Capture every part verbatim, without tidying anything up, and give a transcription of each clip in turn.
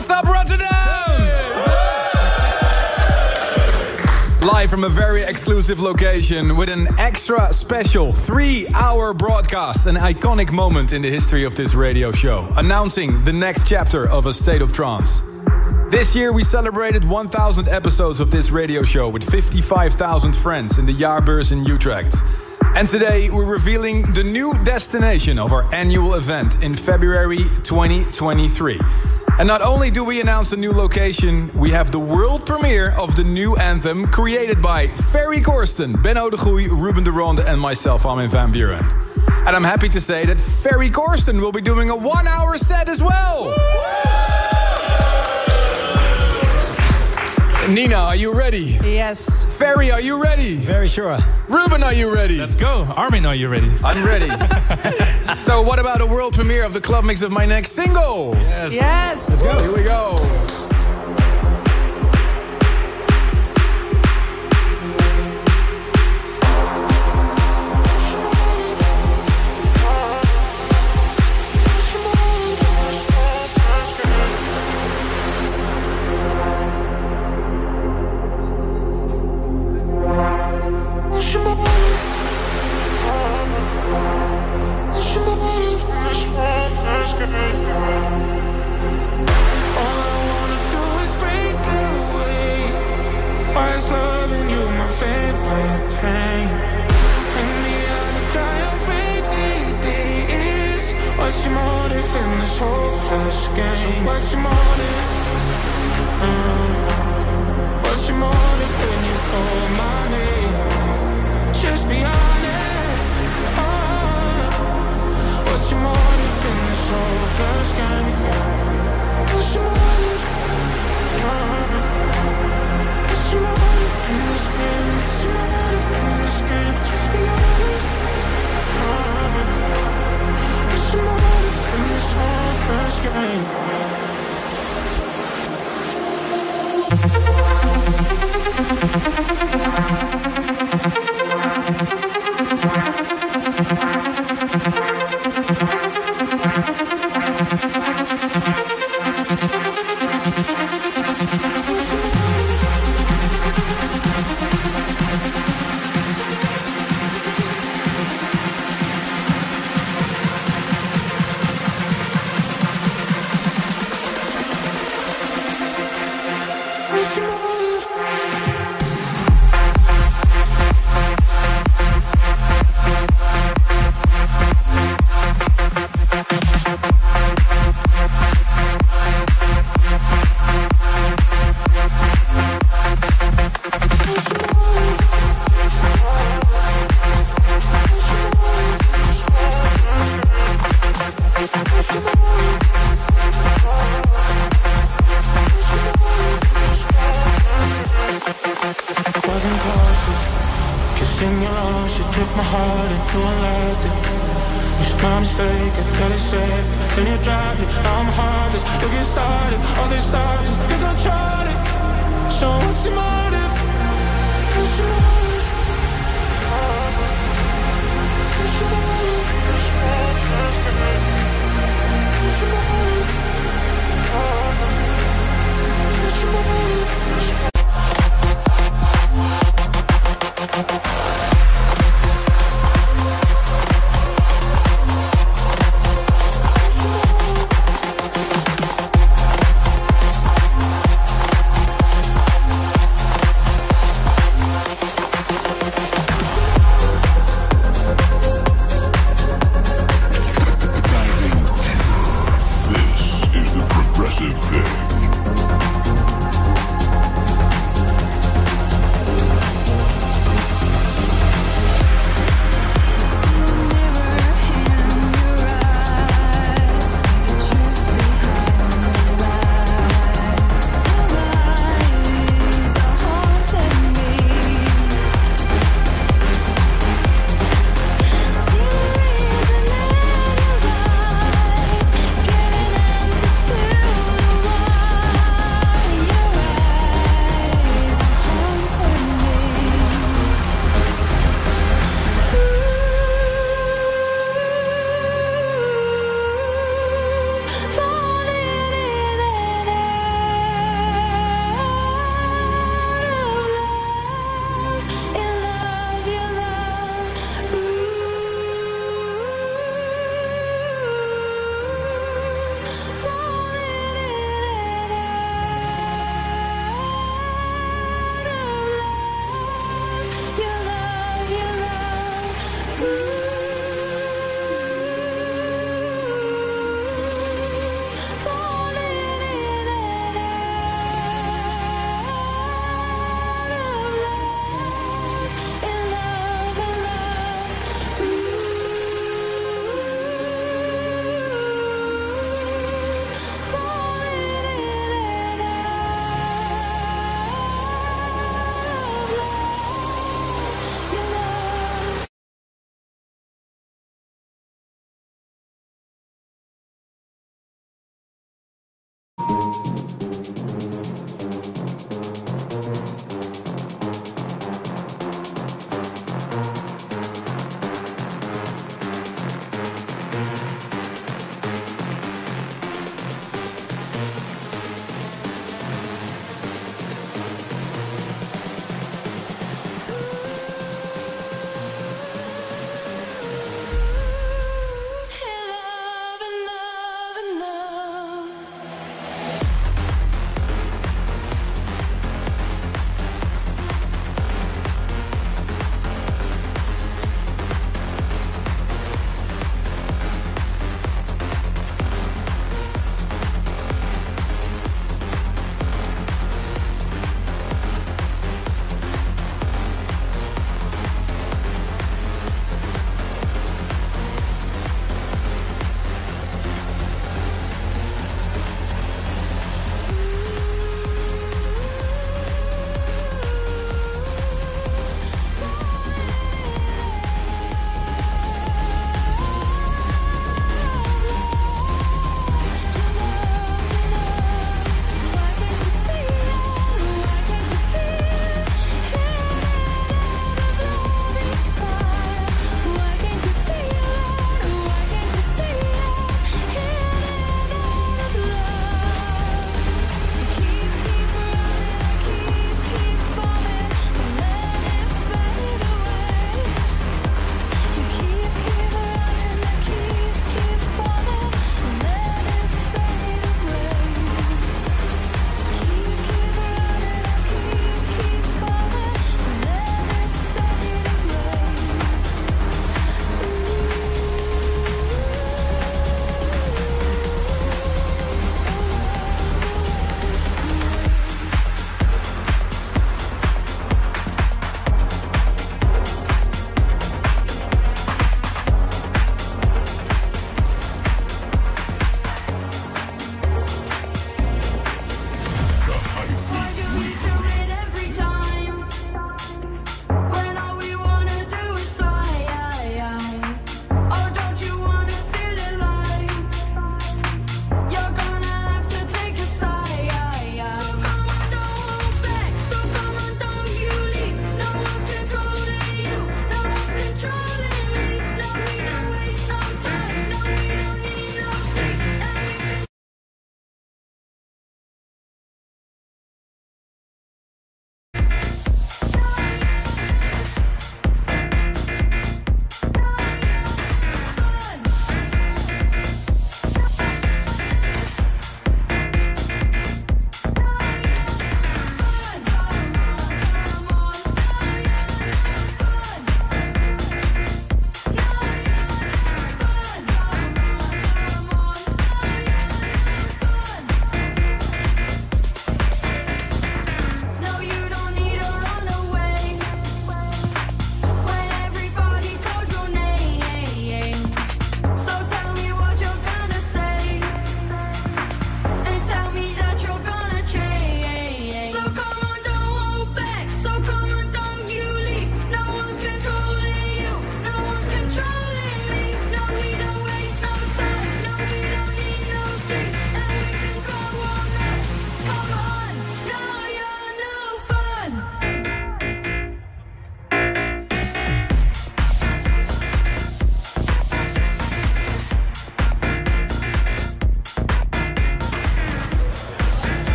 What's up, Rotterdam? Live from a very exclusive location with an extra special three-hour broadcast. An iconic moment in the history of this radio show, announcing the next chapter of A State of Trance. This year we celebrated one thousand episodes of this radio show with fifty-five thousand friends in the Jaarbeurs in Utrecht. And today we're revealing the new destination of our annual event in February twenty twenty-three. And not only do we announce the new location, we have the world premiere of the new anthem created by Ferry Corsten, Benno de Goeij, Ruben de Ronde and myself, Armin van Buuren. And I'm happy to say that Ferry Corsten will be doing a one-hour set as well. Nina, are you ready? Yes. Ferry, are you ready? Very sure. Ruben, are you ready? Let's go. Armin, are you ready? I'm ready. So what about a world premiere of the club mix of my next single? Yes. Yes. Let's go. Here we go.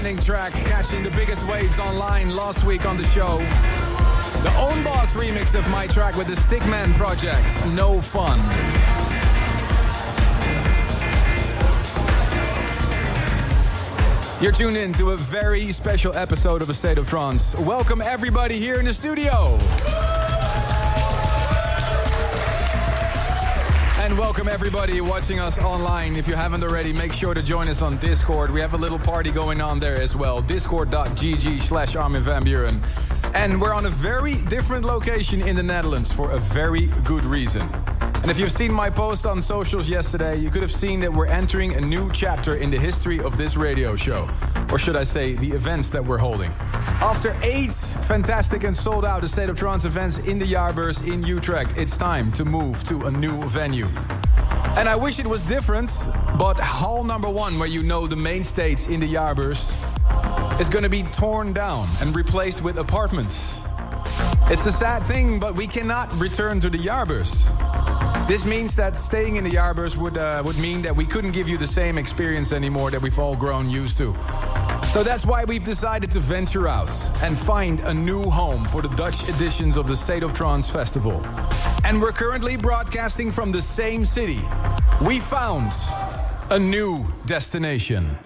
outstanding track, catching the biggest waves online last week on the show. The Own Boss remix of my track with the Stickman project, No Fun. You're tuned in to a very special episode of A State of Trance. Welcome everybody here in the studio. And welcome everybody watching us online. If you haven't already, make sure to join us on Discord. We have a little party going on there as well. Discord.gg slash Armin van Buuren. And we're on a very different location in the Netherlands for a very good reason. And if you've seen my post on socials yesterday, you could have seen that we're entering a new chapter in the history of this radio show. Or should I say, the events that we're holding. After eight fantastic and sold out A State of Trance events in the Jaarbeurs in Utrecht, it's time to move to a new venue. And I wish it was different, but hall number one, where you know the main stage in the Jaarbeurs, is going to be torn down and replaced with apartments. It's a sad thing, but we cannot return to the Jaarbeurs. This means that staying in the Jaarbeurs would, uh, would mean that we couldn't give you the same experience anymore that we've all grown used to. So that's why we've decided to venture out and find a new home for the Dutch editions of the State of Trance Festival. And we're currently broadcasting from the same city. We found a new destination.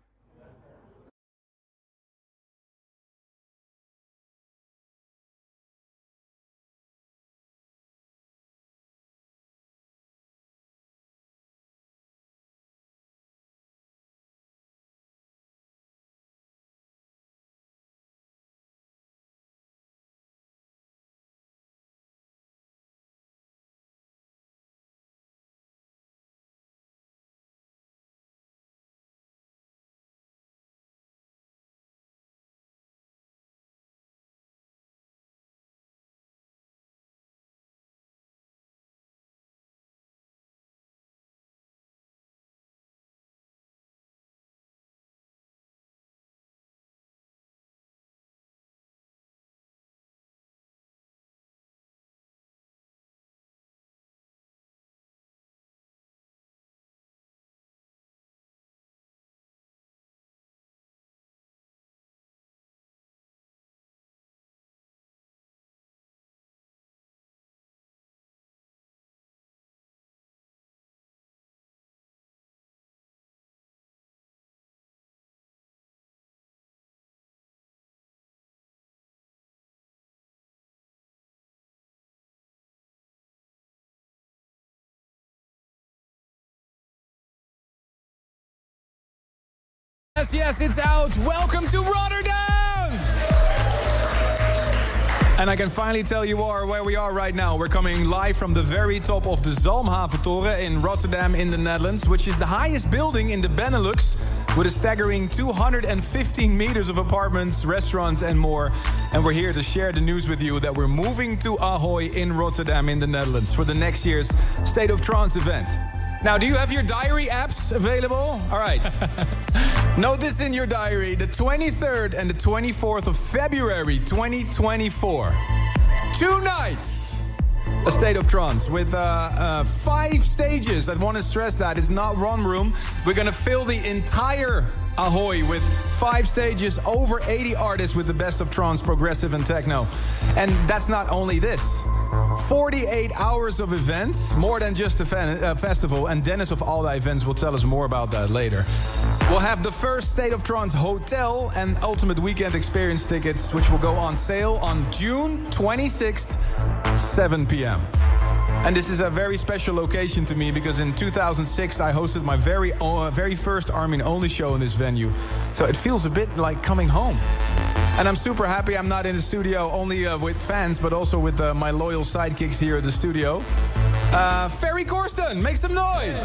Yes, yes, it's out. Welcome to Rotterdam! And I can finally tell you all where we are right now. We're coming live from the very top of the Zalmhaventoren in Rotterdam in the Netherlands, which is the highest building in the Benelux, with a staggering two hundred fifteen meters of apartments, restaurants and more. And we're here to share the news with you that we're moving to Ahoy in Rotterdam in the Netherlands for the next year's State of Trance event. Now, do you have your diary apps available? All right. Note this in your diary, the twenty-third and the twenty-fourth of February twenty twenty-four. Two nights. A State of Trance with uh, uh, five stages. I want to stress that. It's not one room. We're going to fill the entire Ahoy with five stages, over eighty artists with the best of trance, progressive and techno. And that's not only this. forty-eight hours of events, more than just a fan, uh, festival. And Dennis of Alda Events will tell us more about that later. We'll have the first State of Trance hotel and ultimate weekend experience tickets, which will go on sale on June twenty-sixth, seven p.m. And this is a very special location to me because in two thousand six I hosted my very uh, very first Armin Only show in this venue. So it feels a bit like coming home. And I'm super happy I'm not in the studio only uh, with fans, but also with uh, my loyal sidekicks here at the studio. Uh, Ferry Corsten, make some noise!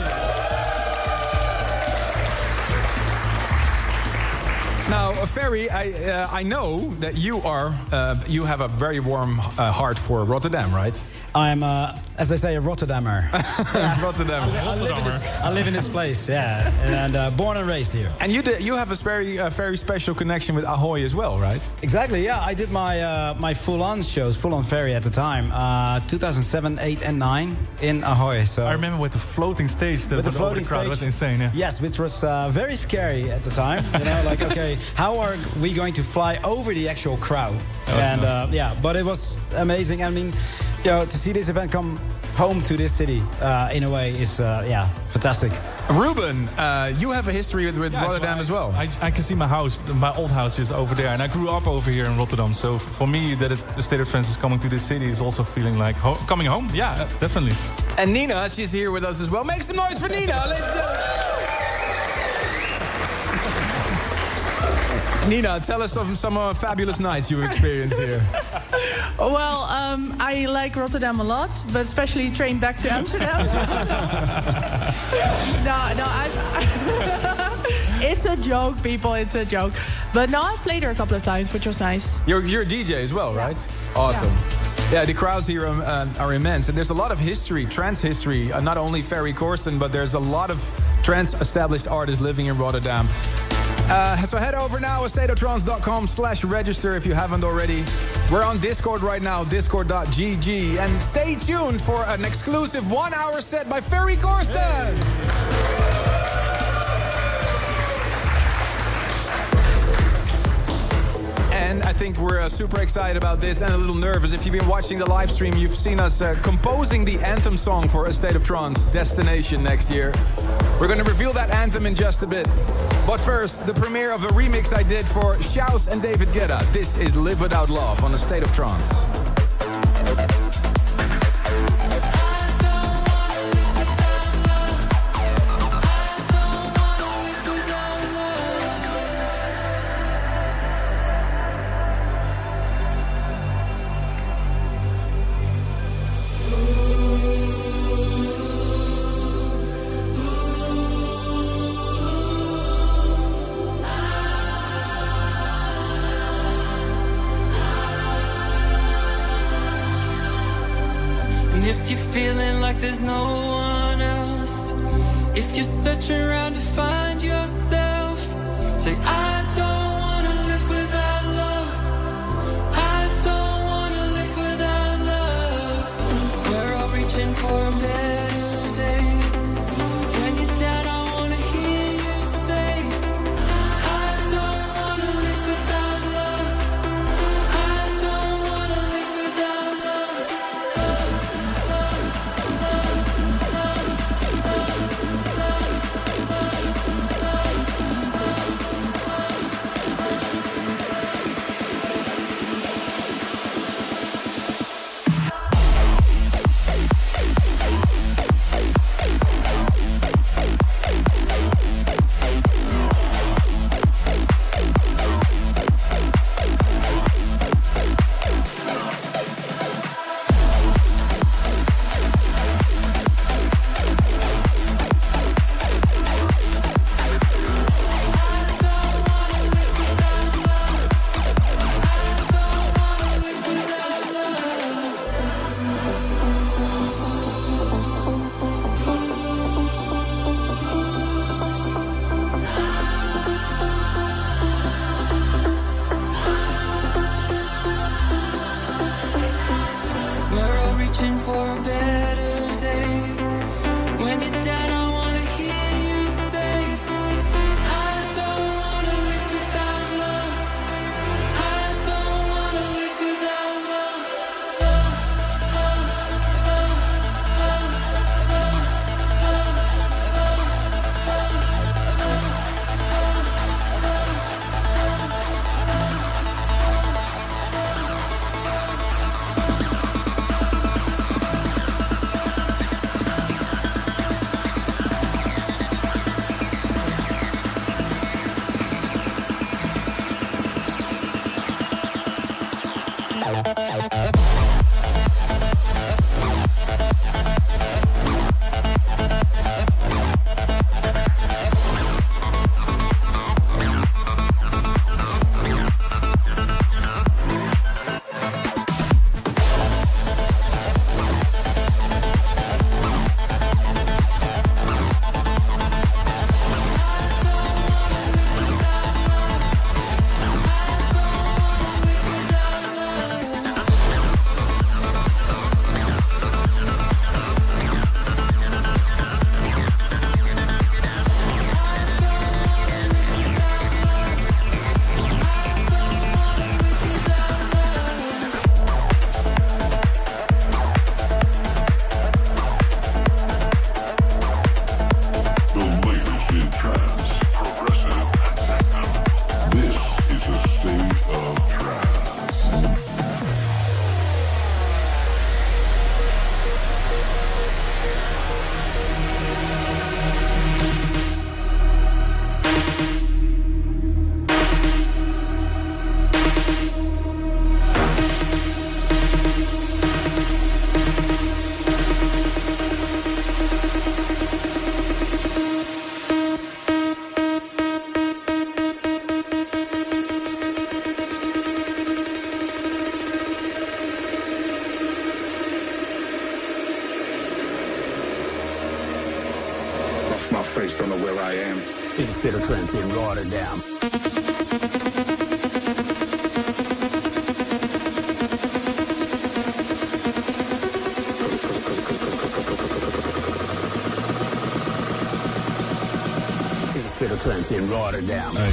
Now, uh, Ferry, I uh, I know that you are uh, you have a very warm uh, heart for Rotterdam, right? I'm uh, as they say, a Rotterdammer. Rotterdam. I, I, live in this, I live in this place, yeah, and uh, born and raised here. And you did, you have a very uh, very special connection with Ahoy as well, right? Exactly, yeah. I did my uh, my full-on shows, full-on ferry at the time, uh, two thousand seven, eight, and nine in Ahoy. So I remember with the floating stage, that with the over floating the crowd stage, was insane. Yeah. Yes, which was uh, very scary at the time. You know, like okay, how are we going to fly over the actual crowd? And uh, yeah, but it was amazing. I mean, you know, to see this event come home to this city uh, in a way is uh, yeah, fantastic. Ruben, uh, you have a history with, with Yeah, Rotterdam so I, as well. I, I can see my house, my old house is over there, and I grew up over here in Rotterdam. So for me, that it's the State of Trance is coming to this city is also feeling like ho coming home. Yeah, uh, definitely. And Nina, she's here with us as well. Make some noise for Nina. Let's. Uh... Nina, tell us of some uh, fabulous nights you experienced here. Well, um, I like Rotterdam a lot, but especially train back to Amsterdam. no, no, I. It's a joke, people. It's a joke. But no, I've played her a couple of times, which was nice. You're you're a D J as well, right? Yeah. Awesome. Yeah. Yeah, the crowds here um, uh, are immense, and there's a lot of history, trance history. Uh, not only Ferry Corsten, but there's a lot of trance-established artists living in Rotterdam. Uh, so head over now, stateoftrance.com slash register if you haven't already. We're on Discord right now, discord dot g g. And stay tuned for an exclusive one-hour set by Ferry Corsten. Hey. And I think we're uh, super excited about this and a little nervous. If you've been watching the live stream, you've seen us uh, composing the anthem song for A State of Trance Destination next year. We're going to reveal that anthem in just a bit. But first, the premiere of a remix I did for Shouse and David Guetta. This is Live Without Love on A State of Trance. Feeling like there's no one else. If you're searching around to find yourself, say I don't wanna live without love. I don't wanna live without love. We're all reaching for a better day. When you're down, I wanna hear you say I don't wanna live without love. I don't wanna live without love. is the state of trance in Rotterdam. Is the state of trance in Rotterdam. Hey.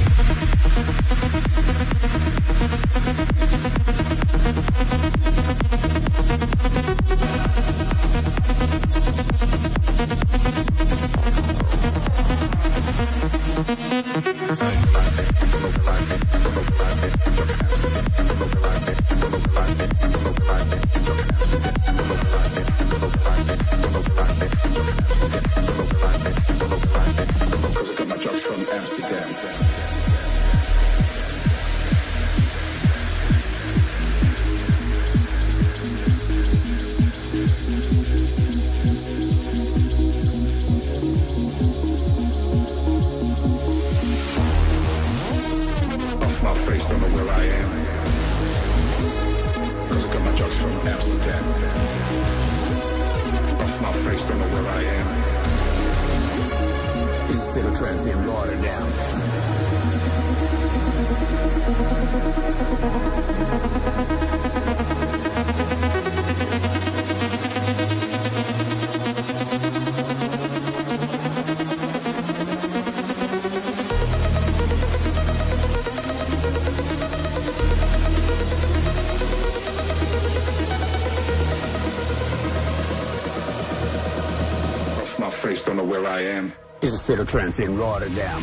Is the state of trance in Rotterdam.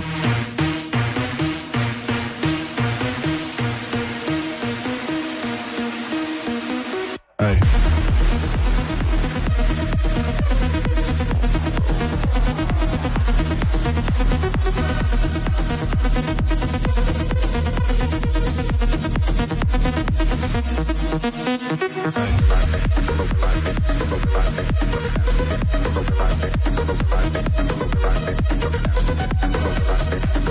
Hey. Hey.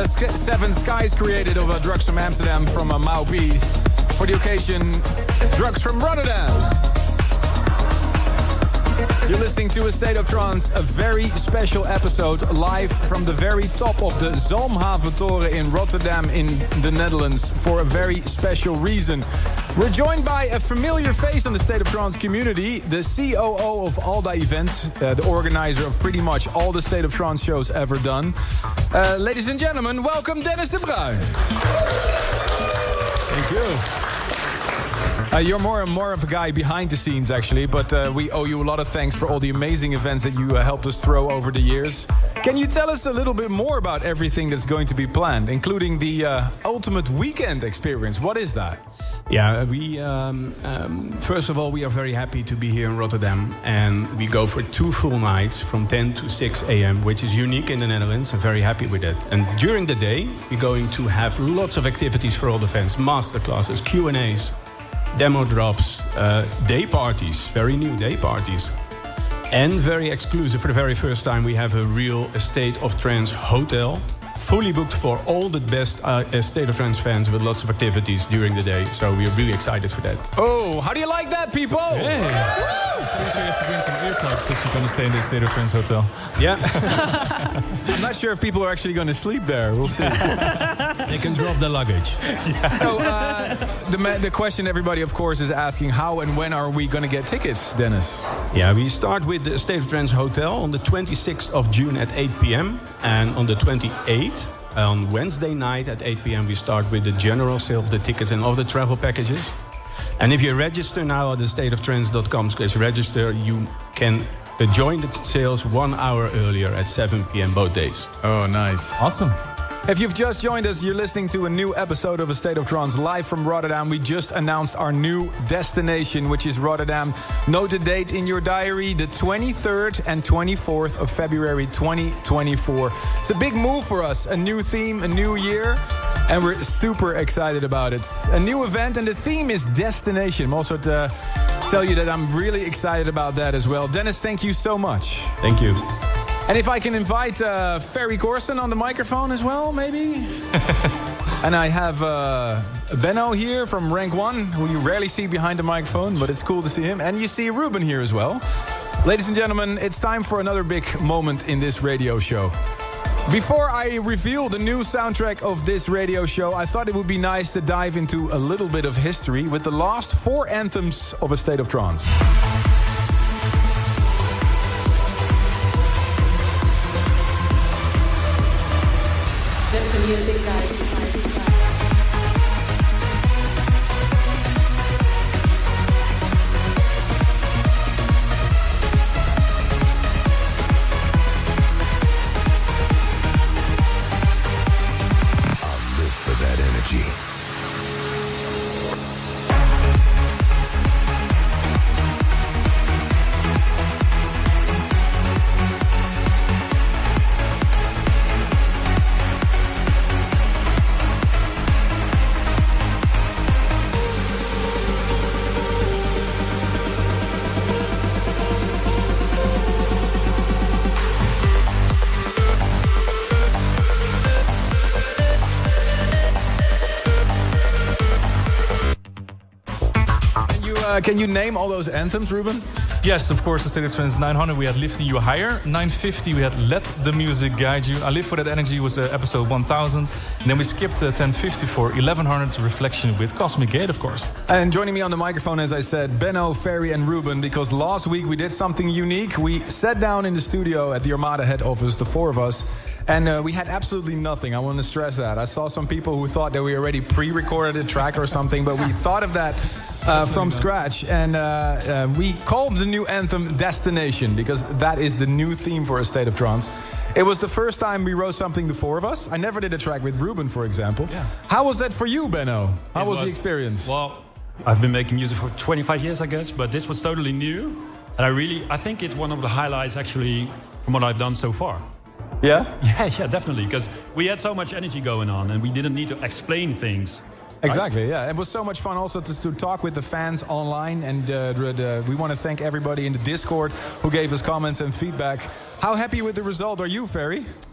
uh, Seven Skies created of uh, Drugs from Amsterdam from uh, Mau P. For the occasion, Drugs from Rotterdam. You're listening to A State of Trance, a very special episode live from the very top of the Zalmhaventoren in Rotterdam in the Netherlands for a very special reason. We're joined by a familiar face on the State of Trance community, the C O O of Alda Events, uh, the organizer of pretty much all the State of Trance shows ever done. Uh, ladies and gentlemen, welcome Dennis de Bruin. Thank you. Uh, you're more and more of a guy behind the scenes, actually, but uh, we owe you a lot of thanks for all the amazing events that you uh, helped us throw over the years. Can you tell us a little bit more about everything that's going to be planned, including the uh, Ultimate Weekend Experience? What is that? Yeah, we um, um, first of all, we are very happy to be here in Rotterdam, and we go for two full nights from ten to six a m, which is unique in the Netherlands. I'm very happy with that. And during the day, we're going to have lots of activities for all the fans, masterclasses, Q and A's, demo drops, uh, day parties, very new day parties. And very exclusive, for the very first time, we have a real State of Trance hotel, fully booked for all the best uh, State of Trance fans with lots of activities during the day. So we're really excited for that. Oh, how do you like that, people? Hey. Pretty sure you have to bring some earplugs if you're going to stay in the State of Trance hotel. Yeah. I'm not sure if people are actually going to sleep there. We'll see. They can drop their luggage. Yeah. So uh, the, the question everybody, of course, is asking, how and when are we going to get tickets, Dennis? Yeah, we start with the State of Trance Hotel on the twenty-sixth of June at eight p m And on the twenty-eighth, on Wednesday night at eight p m, we start with the general sale of the tickets and all the travel packages. And if you register now at the state of trance dot com slash register, you can join the sales one hour earlier at seven p m both days. Oh, nice. Awesome. If you've just joined us, you're listening to a new episode of A State of Trance live from Rotterdam. We just announced our new destination, which is Rotterdam. Note the date in your diary, the twenty-third and twenty-fourth of February twenty twenty-four. It's a big move for us, a new theme, a new year, and we're super excited about it. A new event, and the theme is destination. I'm also to tell you that I'm really excited about that as well. Dennis, thank you so much. Thank you. And if I can invite uh, Ferry Corsten on the microphone as well, maybe? And I have uh, Benno here from Rank One, who you rarely see behind the microphone, but it's cool to see him. And you see Ruben here as well. Ladies and gentlemen, it's time for another big moment in this radio show. Before I reveal the new soundtrack of this radio show, I thought it would be nice to dive into a little bit of history with the last four anthems of A State of Trance. The music guys. Uh, can you name all those anthems, Ruben? Yes, of course, the State of Trance nine hundred, we had Lifting You Higher. nine fifty, we had Let the Music Guide You. I Live for That Energy was uh, episode one thousand. And then we skipped uh, ten fifty for eleven hundred, Reflection with Cosmic Gate, of course. And joining me on the microphone, as I said, Benno, Ferry and Ruben, because last week we did something unique. We sat down in the studio at the Armada head office, the four of us, and uh, we had absolutely nothing. I want to stress that. I saw some people who thought that we already pre-recorded a track or something, but we thought of that uh, from scratch. And uh, uh, we called the new anthem Destination, because that is the new theme for A State of Trance. It was the first time we wrote something, the four of us. I never did a track with Ruben, for example. Yeah. How was that for you, Benno? How was, was the experience? Well, I've been making music for twenty-five years, I guess, but this was totally new. And I really, I think it's one of the highlights, actually, from what I've done so far. Yeah? Yeah, yeah, definitely. Because we had so much energy going on and we didn't need to explain things. Exactly, right? Yeah. It was so much fun also to, to talk with the fans online. And uh, the, the, we want to thank everybody in the Discord who gave us comments and feedback. How happy with the result are you, Ferry?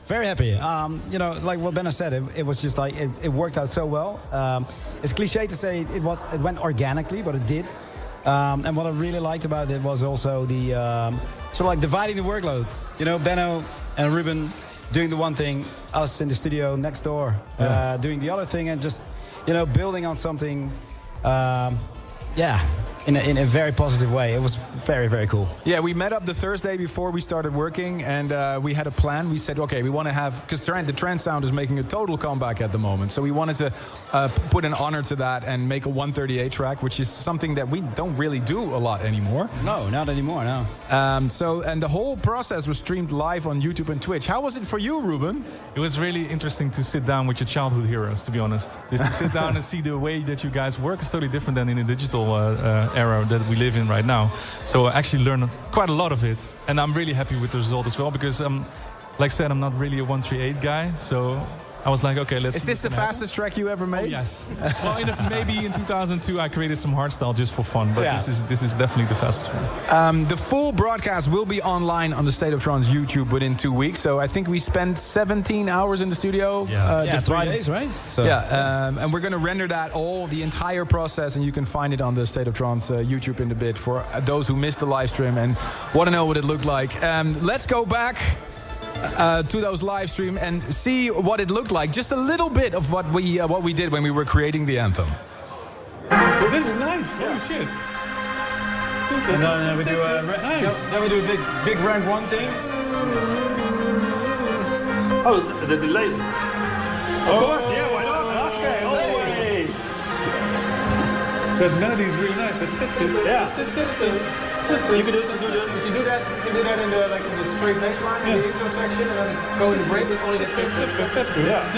very happy. Um, you know, like what Benno said, it, it was just like it, it worked out so well. Um, it's cliche to say it was it went organically, but it did. Um, and what I really liked about it was also the um, sort of like dividing the workload. You know, Benno and Ruben doing the one thing, us in the studio next door yeah. uh, doing the other thing, and just you know building on something. Um, yeah. In a, in a very positive way. It was very, very cool. Yeah, we met up the Thursday before we started working, and uh, we had a plan. We said, okay, we want to have... Because the trance sound is making a total comeback at the moment. So we wanted to uh, put an honor to that and make a one thirty-eight track, which is something that we don't really do a lot anymore. No, not anymore, no. Um, so, and the whole process was streamed live on YouTube and Twitch. How was it for you, Ruben? It was really interesting to sit down with your childhood heroes, to be honest. Just to sit down and see the way that you guys work is totally different than in a digital uh, uh, era that we live in right now. So I actually learned quite a lot of it. And I'm really happy with the result as well, because, um, like I said, I'm not really a one thirty-eight guy. So I was like, okay, let's... Is this the fastest track you ever made? Oh, yes. Well, in a, maybe in two thousand two I created some hardstyle just for fun, but yeah. this is this is definitely the fastest one. Um, the full broadcast will be online on the State of Trance YouTube within two weeks. So I think we spent seventeen hours in the studio. Yeah, uh, yeah three days, right? So. Yeah, um, and we're going to render that all, the entire process, and you can find it on the State of Trance uh, YouTube in a bit for those who missed the live stream and want to know what it looked like. Um, let's go back Uh, to those live stream and see what it looked like. Just a little bit of what we uh, what we did when we were creating the anthem. Well, this is nice. Yeah. Holy shit! And then uh, we do a nice. Then we do a big big rank one thing. Oh, the delay. Of oh. course, yeah. Why not? Okay, all the way. That melody is really nice. Yeah. You can also do that. If you do that, you can do that in the like in the straight next line, yeah. in the intro section, and then go in the break with only that. Yeah.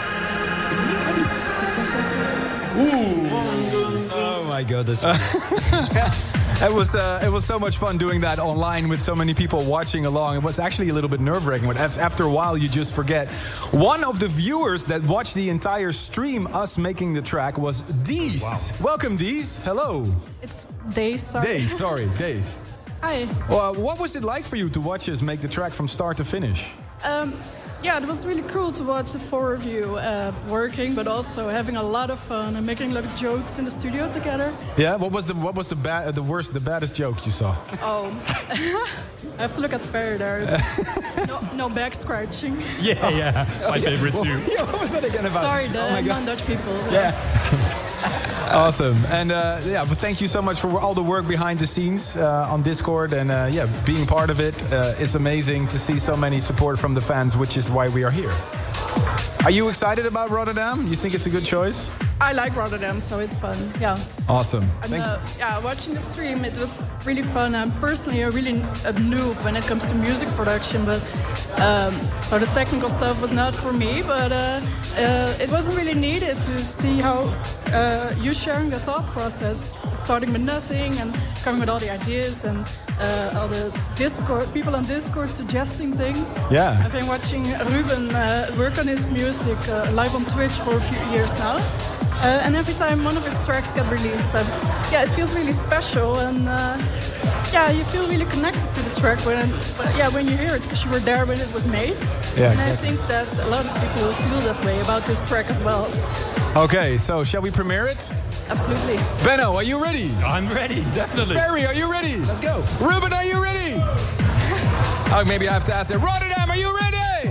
yeah. Ooh. Oh my god, that's. It was uh, it was so much fun doing that online with so many people watching along. It was actually a little bit nerve-wracking, but after a while you just forget. One of the viewers that watched the entire stream, us making the track, was Dees. Wow. Welcome, Dees. Hello. It's Days, sorry. Days, sorry, Days. Hi. Well, what was it like for you to watch us make the track from start to finish? Um, yeah, it was really cool to watch the four of you uh, working, but also having a lot of fun and making a lot of jokes in the studio together. Yeah, what was the what was the bad, the worst, the baddest joke you saw? Oh, I have to look at Fer there. no, no back scratching. Yeah, yeah, my favorite too. Yeah, what was that again about? Sorry, the oh non-Dutch people. Yeah. Awesome. And uh, yeah, but thank you so much for all the work behind the scenes uh, on Discord and uh, yeah, being part of it. Uh, it's amazing to see so many support from the fans, which is why we are here. Are you excited about Rotterdam? You think it's a good choice? I like Rotterdam, so it's fun. Yeah. Awesome. And uh, yeah, watching the stream, it was really fun. I'm personally a really a noob when it comes to music production, but um, so the technical stuff was not for me. But uh, uh, it wasn't really needed to see how uh, you sharing the thought process, starting with nothing and coming with all the ideas and uh, all the Discord people on Discord suggesting things. Yeah. I've been watching Ruben uh, work on his music uh, live on Twitch for a few years now. Uh, and every time one of his tracks get released, uh, yeah, it feels really special, and uh, yeah, you feel really connected to the track when, uh, yeah, when you hear it, because you were there when it was made. Yeah, and exactly. I think that a lot of people will feel that way about this track as well. Okay, so shall we premiere it? Absolutely. Benno, are you ready? I'm ready, definitely. Ferry, are you ready? Let's go. Ruben, are you ready? Oh, maybe I have to ask it. Rotterdam, are you ready?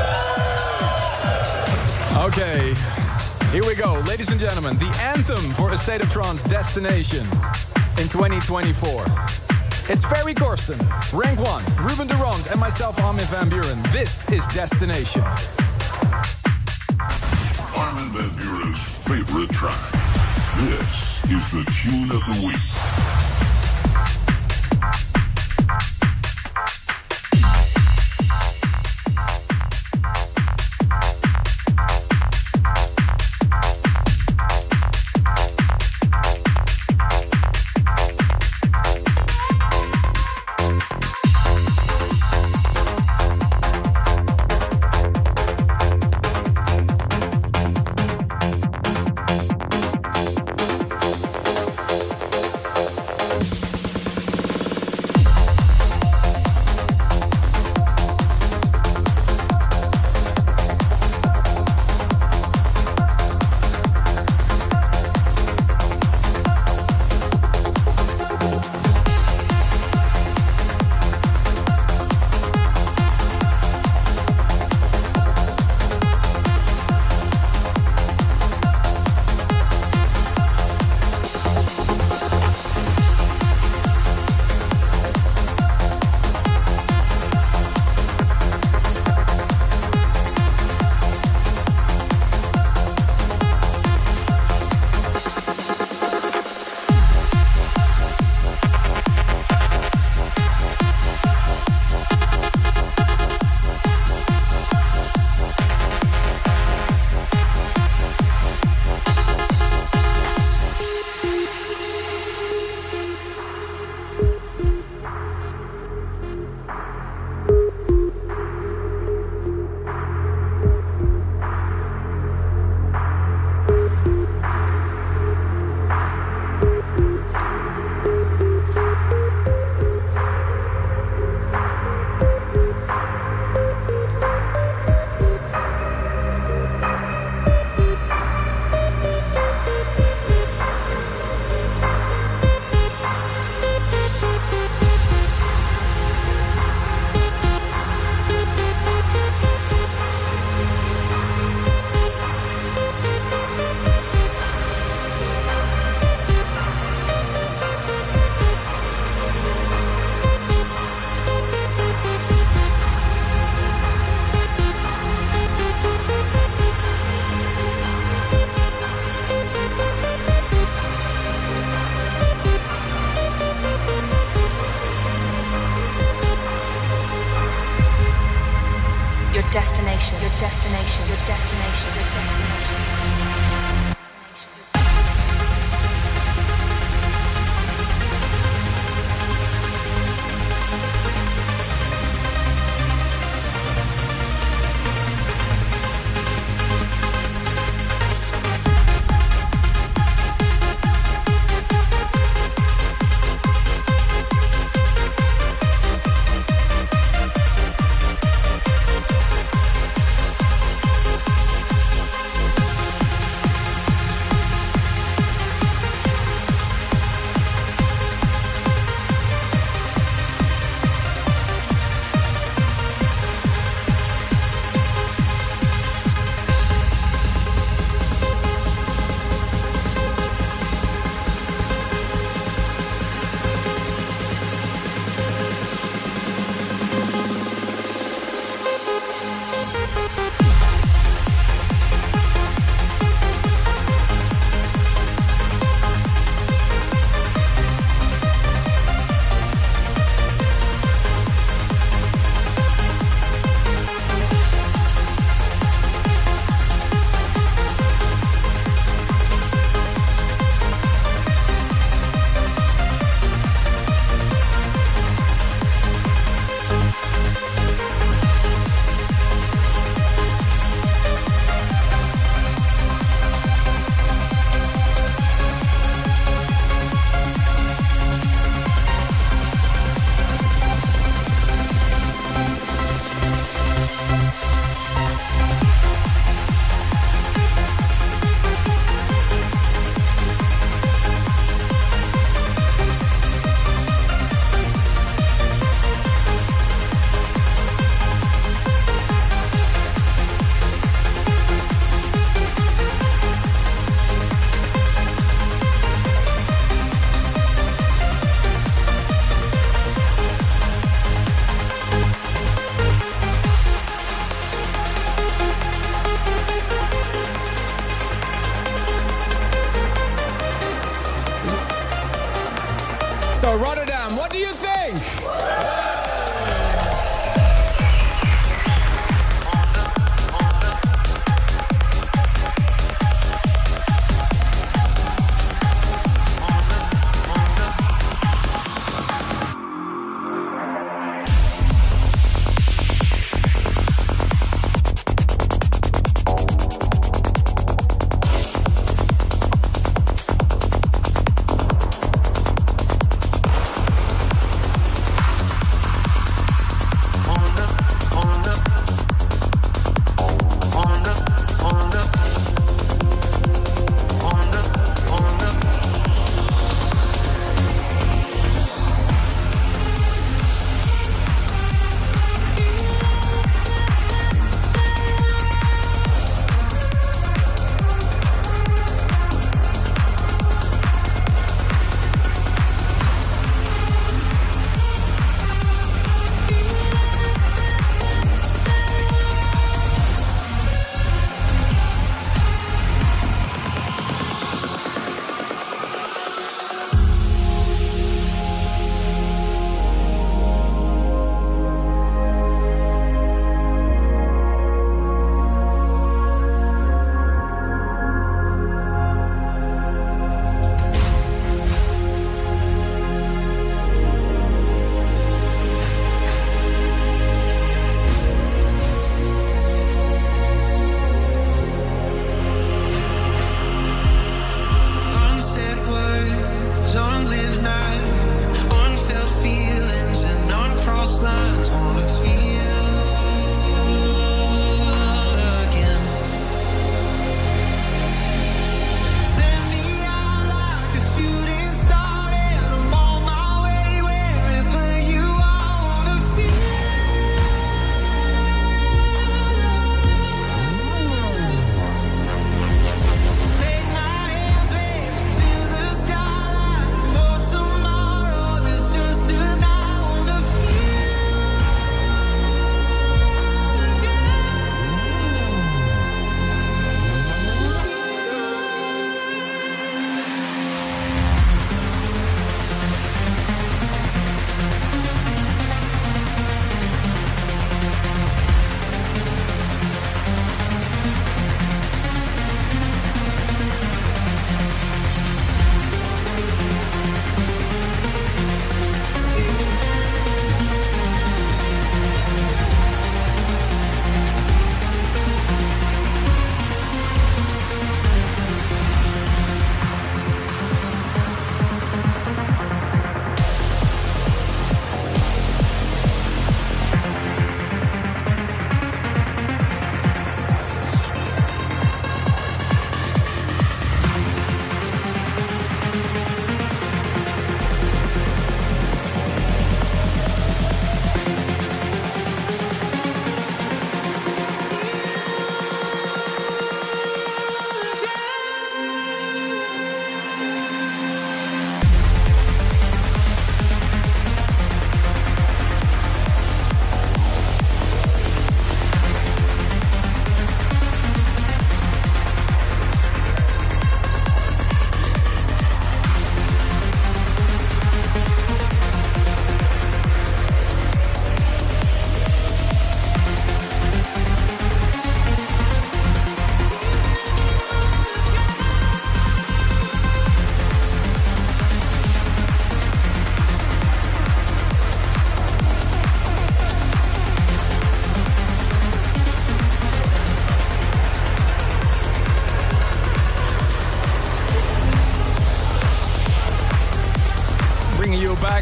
Okay. Here we go, ladies and gentlemen. The anthem for A State of Trance Destination in twenty twenty-four. It's Ferry Corsten, Rank one, Ruben de Ronde, and myself, Armin van Buuren. This is Destination. Armin van Buuren's favorite track. This is the tune of the week. destination, your destination, your destination, your destination. So Rotterdam, what do you think?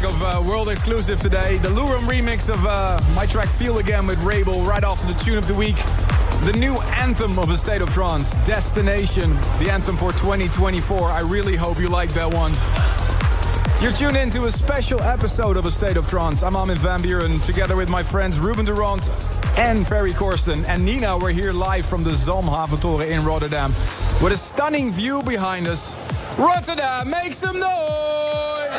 track of uh, world exclusive today. The Lurum remix of uh, my track Feel Again with Rabel, right after the tune of the week. The new anthem of A State of Trance, Destination, the anthem for twenty twenty-four. I really hope you like that one. You're tuned in to a special episode of A State of Trance. I'm Armin van Buuren, together with my friends Ruben Durant and Ferry Corsten. And Nina, we're here live from the Zalmhaventoren in Rotterdam, with a stunning view behind us. Rotterdam, make some noise!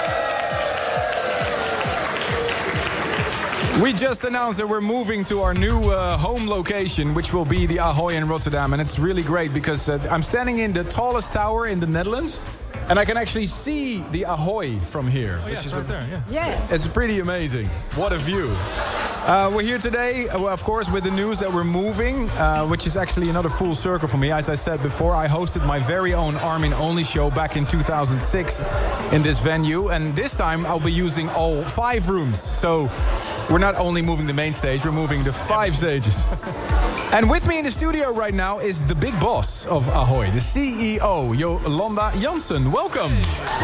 We just announced that we're moving to our new uh, home location, which will be the Ahoy in Rotterdam. And it's really great because uh, I'm standing in the tallest tower in the Netherlands. And I can actually see the Ahoy from here. Oh, yeah, it's right a, there, yeah. Yeah. It's pretty amazing. What a view. Uh, we're here today, uh, of course, with the news that we're moving, uh, which is actually another full circle for me. As I said before, I hosted my very own Armin Only show back in two thousand six in this venue. And this time I'll be using all five rooms. So we're not only moving the main stage, we're moving the five stages. And with me in the studio right now is the big boss of Ahoy, the C E O, Jolanda Jansen. Welcome.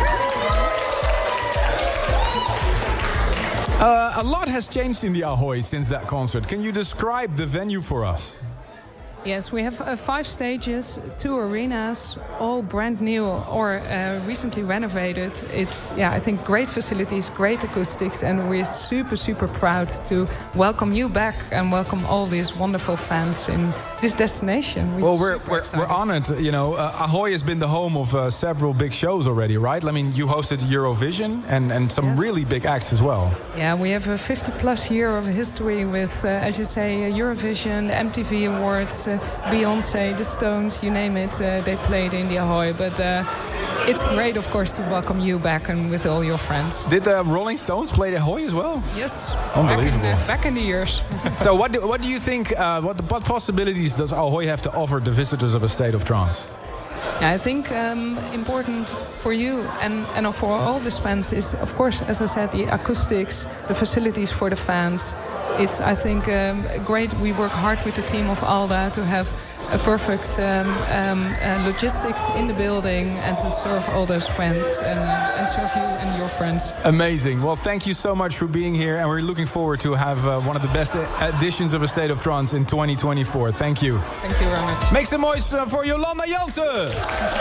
Uh, a lot has changed in the Ahoy since that concert. Can you describe the venue for us? Yes, we have uh, five stages, two arenas, all brand new or uh, recently renovated. It's, yeah, I think great facilities, great acoustics, and we're super, super proud to welcome you back and welcome all these wonderful fans in this destination. We're well, we're we're, we're honored. You know, uh, Ahoy has been the home of uh, several big shows already, right? I mean, you hosted Eurovision and, and some yes. really big acts as well. Yeah, we have a fifty plus year of history with, uh, as you say, uh, Eurovision, M T V Awards, uh, Beyoncé, the Stones, you name it, uh, they played in the Ahoy. But uh, it's great, of course, to welcome you back and with all your friends. Did the uh, Rolling Stones play the Ahoy as well? Yes, unbelievable. Back in the, back in the years. So, what do, what do you think? Uh, what, what possibilities does Ahoy have to offer the visitors of A State of Trance? Yeah, I think um, important for you and, and for all these fans is, of course, as I said, the acoustics, the facilities for the fans. It's, I think, um, great. We work hard with the team of Alda to have a perfect um, um, uh, logistics in the building and to serve all those fans and, and serve you and your friends. Amazing. Well, thank you so much for being here, and we're looking forward to have uh, one of the best editions of A State of Trance in twenty twenty-four. Thank you. Thank you very much. Make some noise for Jolanda Jansen.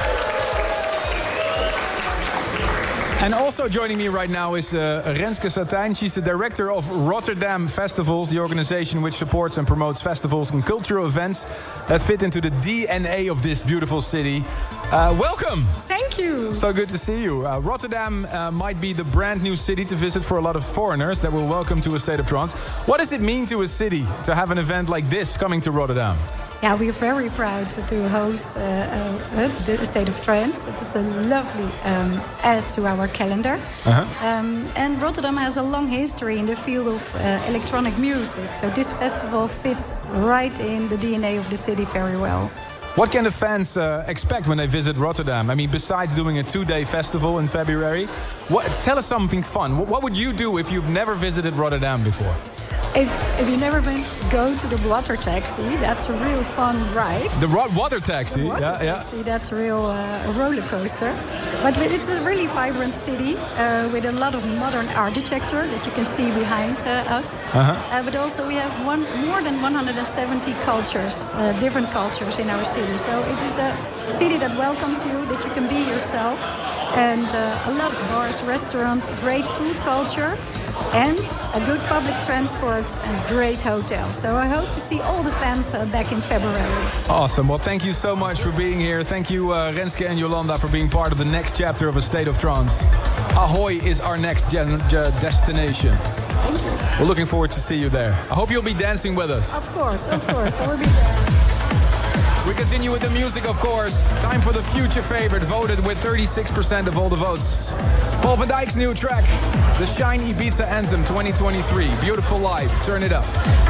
And also joining me right now is uh, Renske Satijn. She's the director of Rotterdam Festivals, the organization which supports and promotes festivals and cultural events that fit into the D N A of this beautiful city. Uh, welcome. Thank you. So good to see you. Uh, Rotterdam uh, might be the brand new city to visit for a lot of foreigners that will welcome to A State of Trance. What does it mean to a city to have an event like this coming to Rotterdam? Yeah, we're very proud to host uh, uh, the State of Trance. It is a lovely um, add to our calendar. Uh-huh. Um, and Rotterdam has a long history in the field of uh, electronic music. So this festival fits right in the D N A of the city very well. What can the fans uh, expect when they visit Rotterdam? I mean, besides doing a two-day festival in February, what, tell us something fun. What, what would you do if you've never visited Rotterdam before? If, if you never been, go to the water taxi, that's a real fun ride. The ro- water taxi? The water yeah, taxi, yeah. That's a real uh, roller coaster. But it's a really vibrant city uh, with a lot of modern architecture that you can see behind uh, us. Uh-huh. Uh, but also we have one, more than one hundred seventy cultures, uh, different cultures in our city. So it is a city that welcomes you, that you can be yourself. And uh, a lot of bars, restaurants, great food culture. And a good public transport and great hotels. So I hope to see all the fans uh, back in February. Awesome. Well, thank you so much for being here. Thank you, uh, Renske and Jolanda, for being part of the next chapter of A State of Trance. Ahoy is our next gen- ge- destination. Thank you. We're looking forward to see you there. I hope you'll be dancing with us. Of course, of course. I will be there. We continue with the music, of course. Time for the future favorite, voted with thirty-six percent of all the votes. Paul van Dijk's new track, the Shine Ibiza Anthem twenty twenty-three. Beautiful Life, turn it up.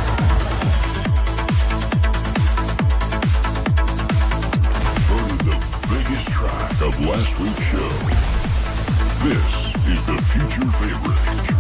Voted the biggest track of last week's show. This is the future favorite.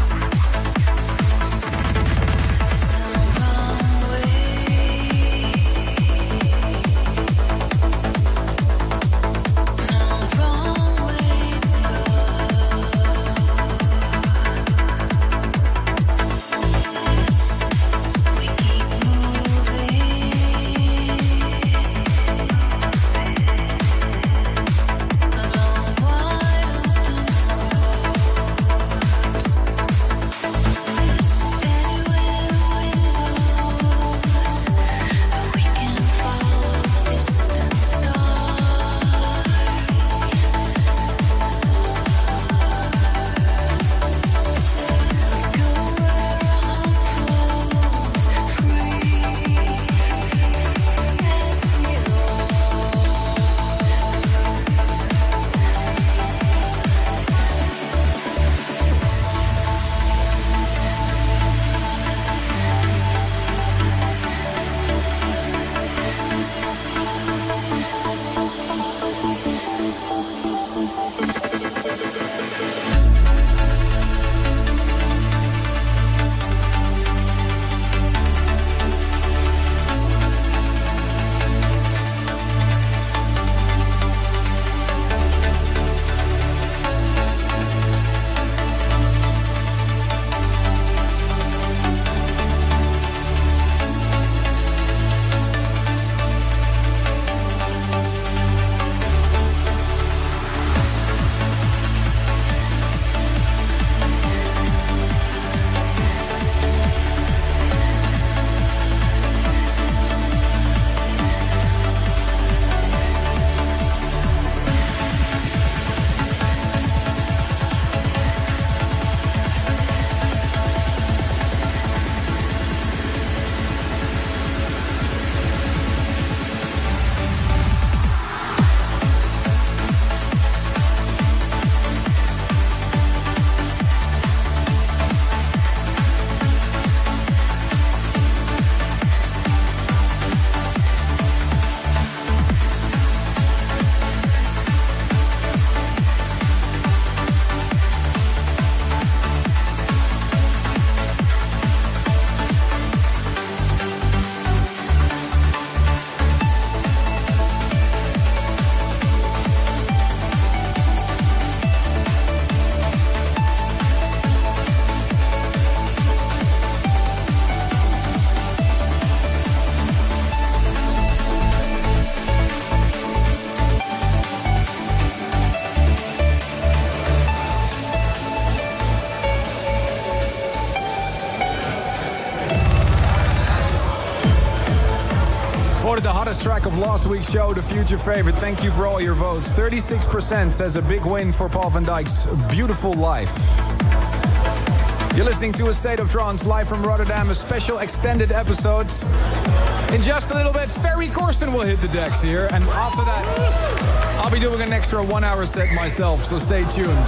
last week's show, the future favorite. Thank you for all your votes. thirty-six percent says a big win for Paul van Dyk's Beautiful Life. You're listening to A State of Trance live from Rotterdam, a special extended episode. In just a little bit, Ferry Corsten will hit the decks here. And after that, I'll be doing an extra one-hour set myself, so stay tuned.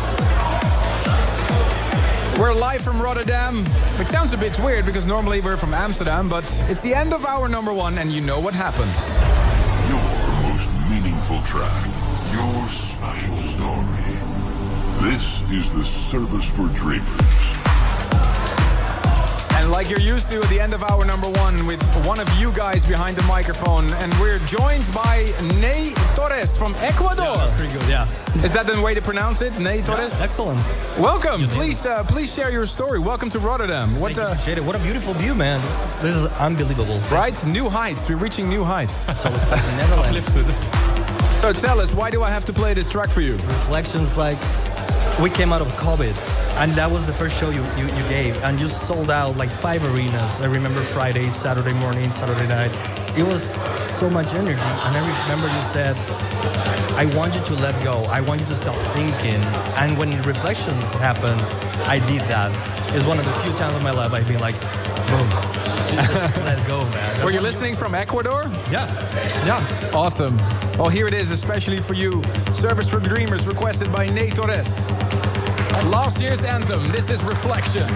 We're live from Rotterdam. It sounds a bit weird because normally we're from Amsterdam, but it's the end of our number one and you know what happens. Your most meaningful track. Your special story. This is the Service for Dreamers. And like you're used to at the end of our number one with one of you guys behind the microphone. And we're joined by Ney Torres from Ecuador. Yeah, that's pretty good, yeah. Is that the way to pronounce it? Ney Torres? Yeah, excellent. Welcome. Please uh, please share your story. Welcome to Rotterdam. What, Thank you, uh, appreciate it. What a beautiful view, man. This is, this is unbelievable. Right? New heights. We're reaching new heights. It's always back in Netherlands. So tell us, why do I have to play this track for you? Reflections, like, we came out of COVID, and that was the first show you, you, you gave, and you sold out like five arenas. I remember Friday, Saturday morning, Saturday night. It was so much energy, and I remember you said, I want you to let go. I want you to stop thinking. And when Reflections happened, I did that. It's one of the few times in my life I've been like, boom. Just let go, man. That's Were you listening from Ecuador? Yeah, yeah. Awesome. Well, here it is, especially for you. Service for Dreamers, requested by Ney Torres. Last year's anthem, this is Reflection.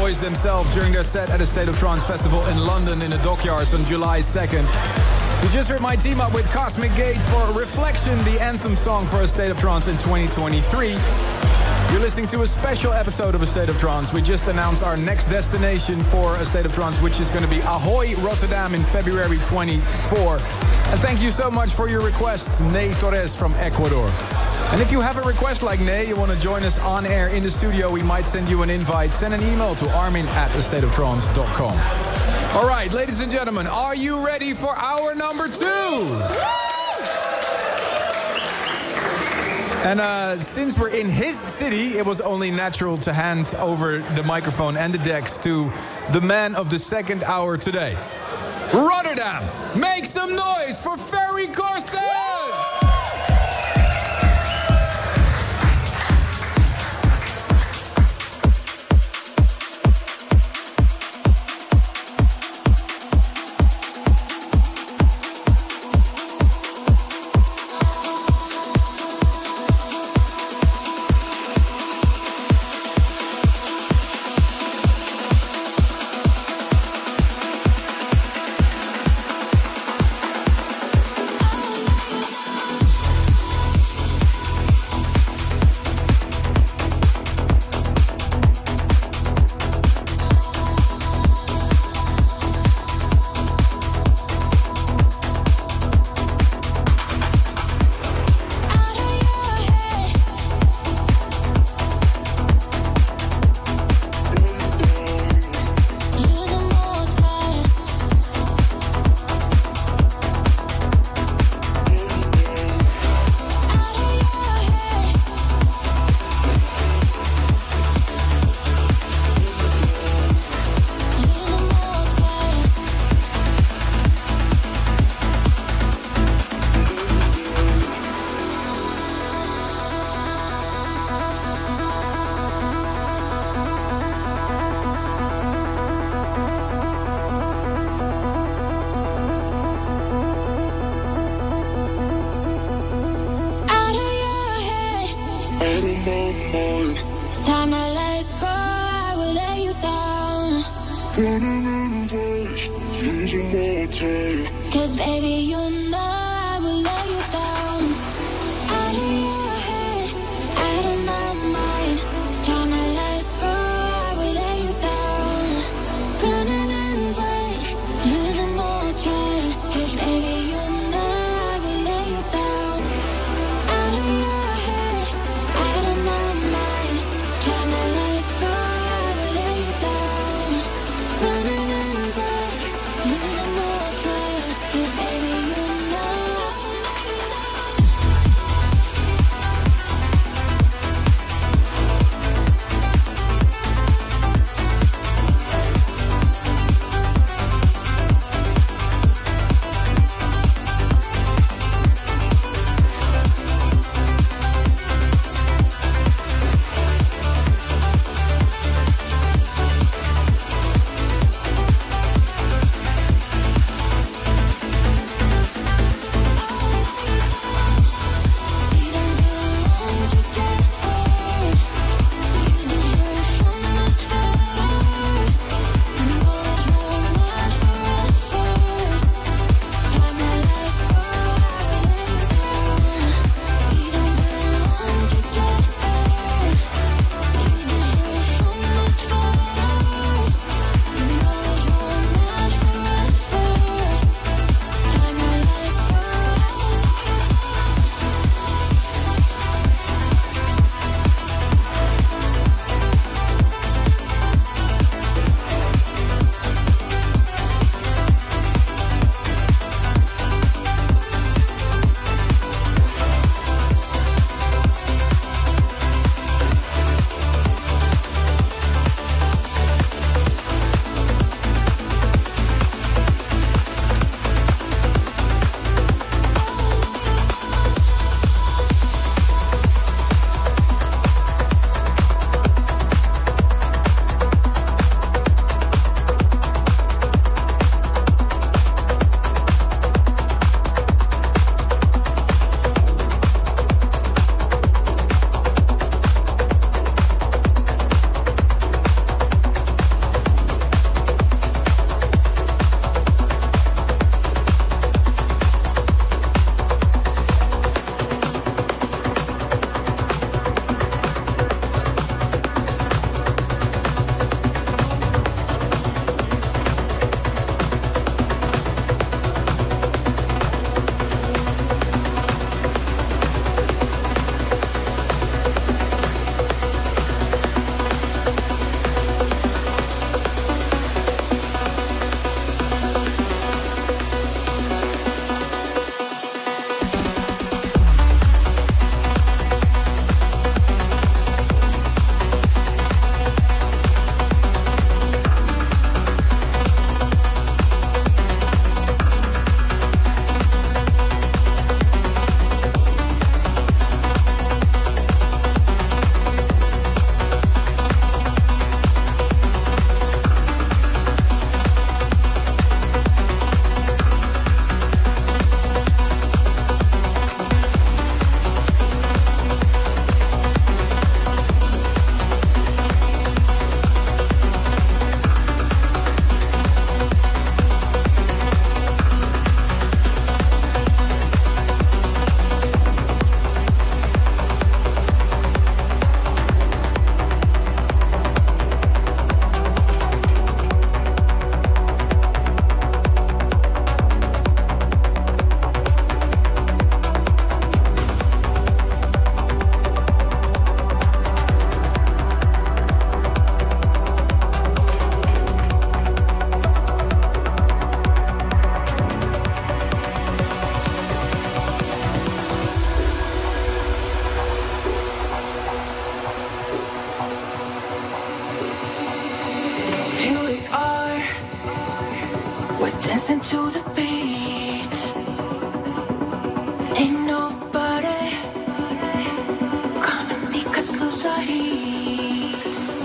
Boys themselves during their set at the State of Trance Festival in London in the Dockyards on July second. We just heard my team up with Cosmic Gate for Reflection, the anthem song for A State of Trance in twenty twenty-three. You're listening to a special episode of A State of Trance. We just announced our next destination for A State of Trance, which is going to be Ahoy, Rotterdam in February twenty-fourth. And thank you so much for your request, Ney Torres from Ecuador. And if you have a request like Ney, you want to join us on air in the studio, we might send you an invite. Send an email to armin at a state of trance dot com. All right, ladies and gentlemen, are you ready for hour number two? And uh, since we're in his city, it was only natural to hand over the microphone and the decks to the man of the second hour today. Rotterdam, make some noise for Ferry Corsten! dancing to the beat. Ain't nobody gonna make us lose our heat.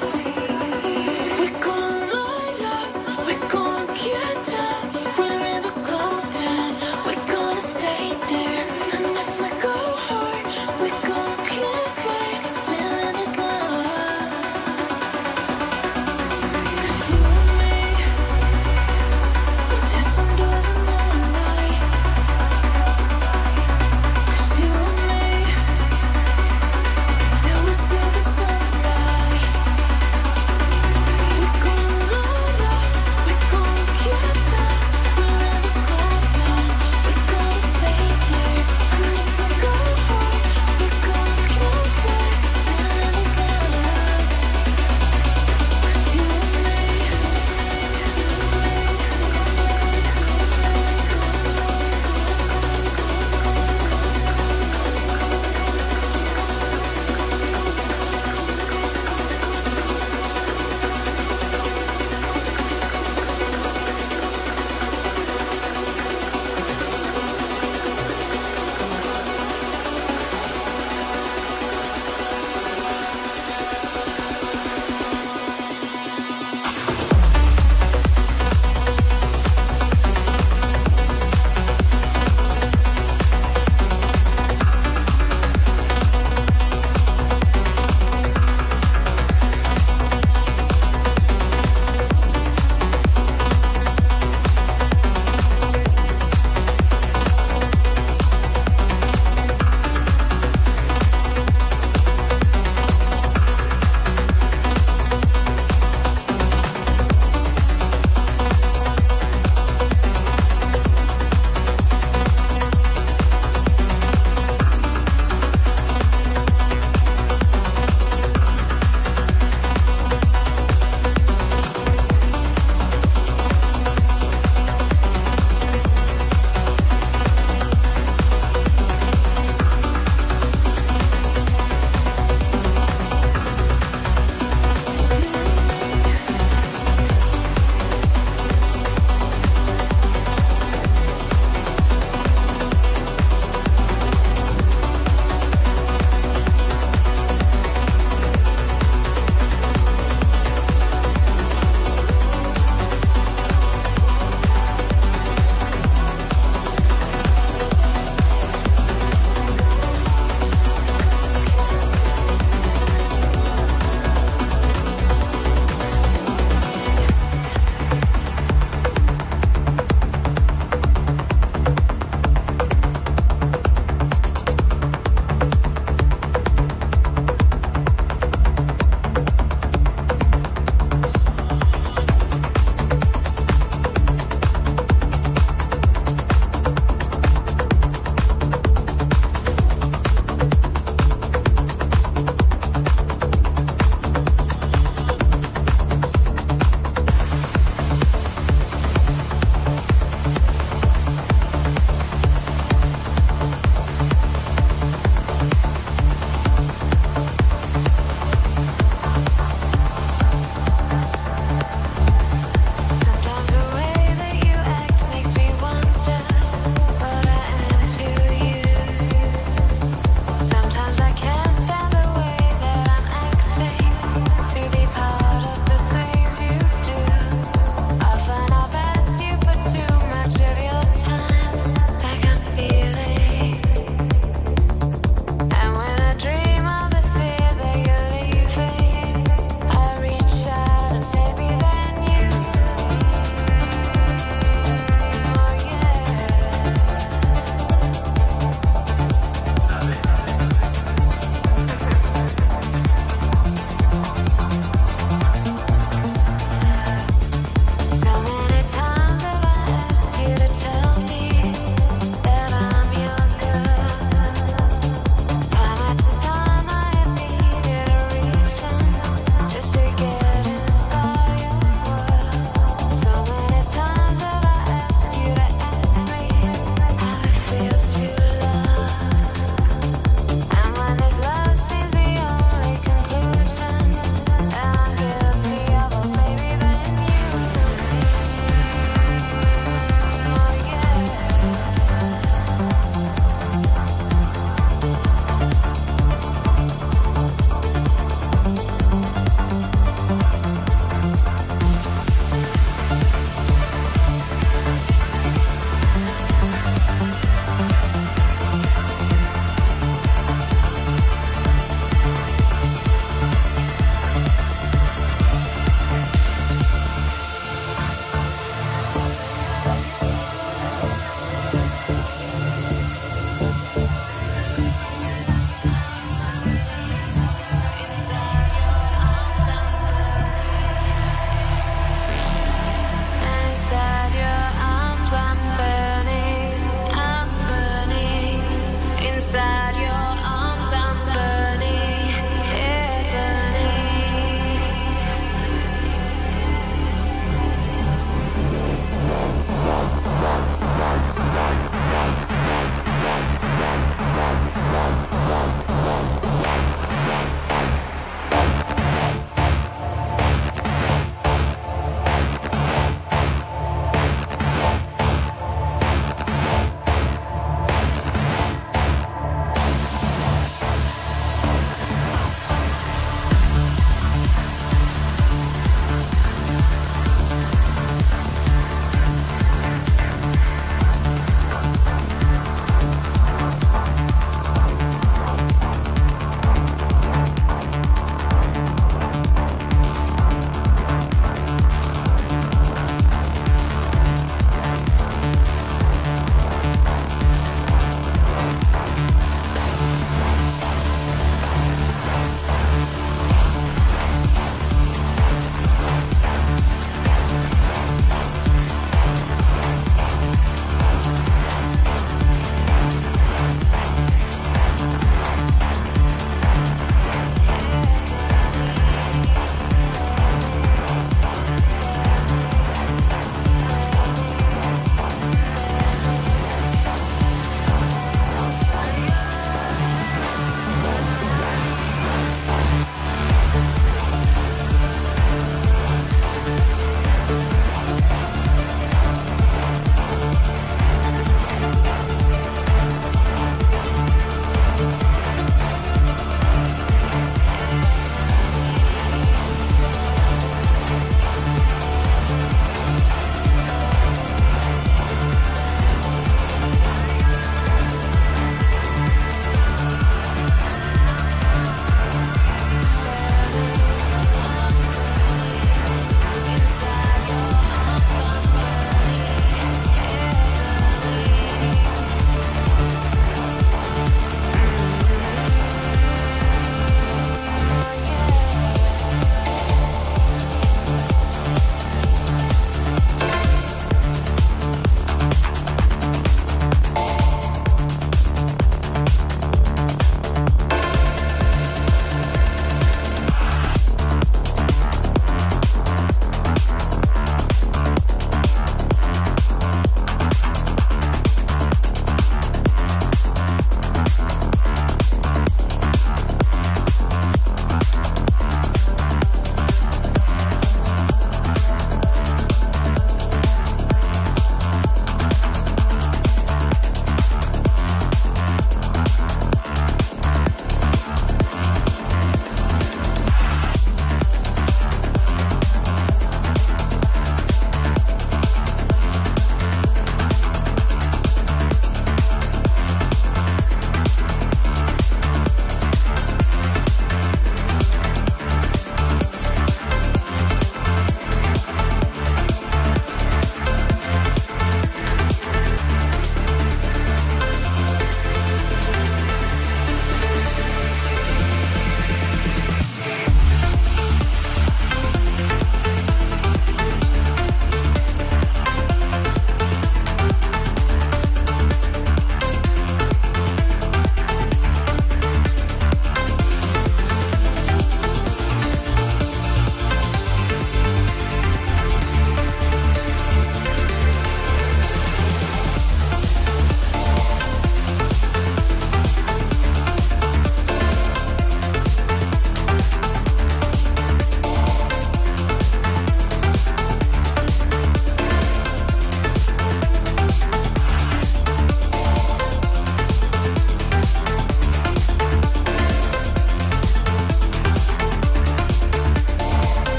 We gon' light up, we gon' get down. We're in the clothing, we gonna stay there. And if we go hard, we gon' kick it. Feeling is love. 'Cause you and me, we're dancing to the moonlight.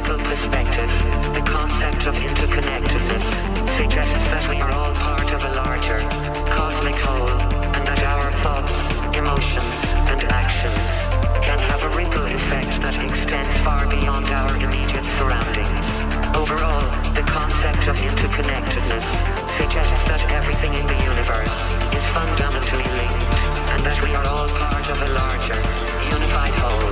biblical perspective, the concept of interconnectedness suggests that we are all part of a larger, cosmic whole, and that our thoughts, emotions, and actions can have a ripple effect that extends far beyond our immediate surroundings. Overall, the concept of interconnectedness suggests that everything in the universe is fundamentally linked, and that we are all part of a larger, unified whole.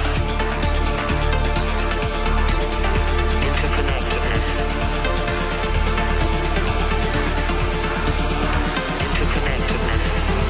Interconnectedness. Interconnectedness.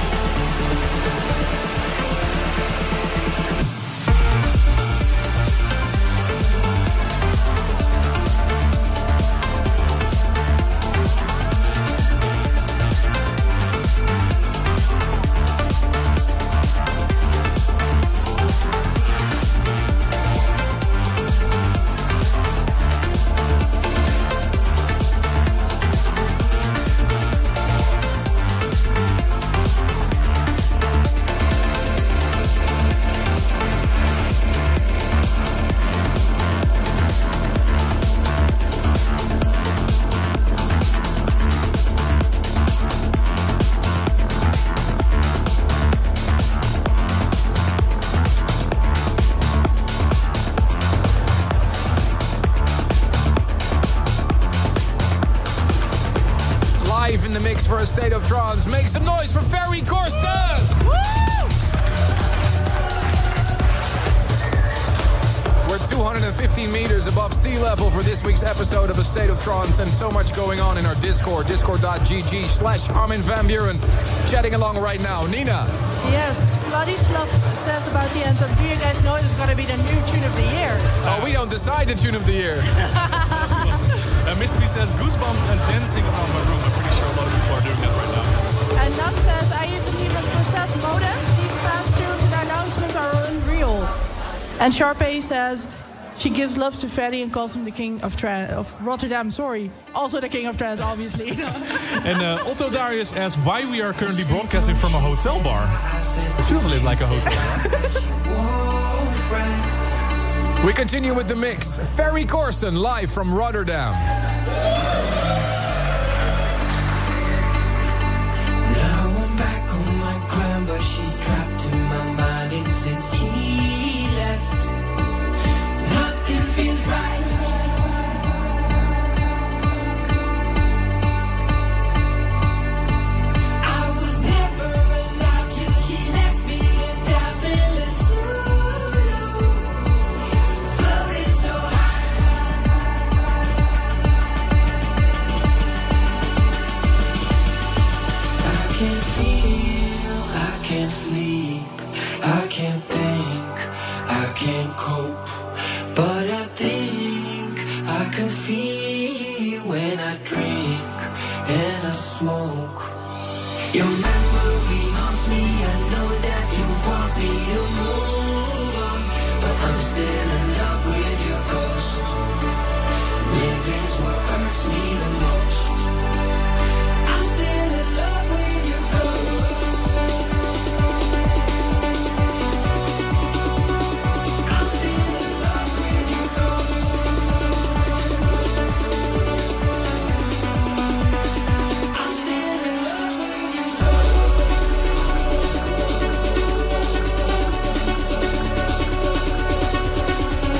For a State of Trance. Make some noise for Ferry Corsten! We're two hundred fifteen meters above sea level for this week's episode of A State of Trance, and so much going on in our Discord, discord.gg slash Armin van Buuren. Chatting along right now. Nina. Yes, Vladislav says about the anthem, do you guys know it's going to be the new tune of the year? Oh, we don't decide the tune of the year. Uh, Mister B says goosebumps and dancing around my room. I'm pretty sure a lot of people are doing that right now. And Nat says, I even even possess motive. These past tunes and announcements are unreal. And Sharpay says, she gives love to Ferry and calls him the king of trans of Rotterdam. Sorry, also the king of trance, obviously. And uh, Otto Darius asks why we are currently broadcasting from a hotel bar. It feels a little like a hotel bar. We continue with the mix. Ferry Corsten live from Rotterdam. Now I'm back on my grind, but she's trapped in my mind. And since she left, nothing feels right. I was never allowed till she left me to die feeling solo, floating so high. I can't feel, I can't sleep, I can't think, I can't cope. But I think I can feel when I drink and I smoke. Your memory haunts me, I know that you want me to move on, but I'm still in love with your ghost. Living's what hurts me the most. I'm still in love with your ghost. I'm still in love with your ghost. I'm still in love with your ghost.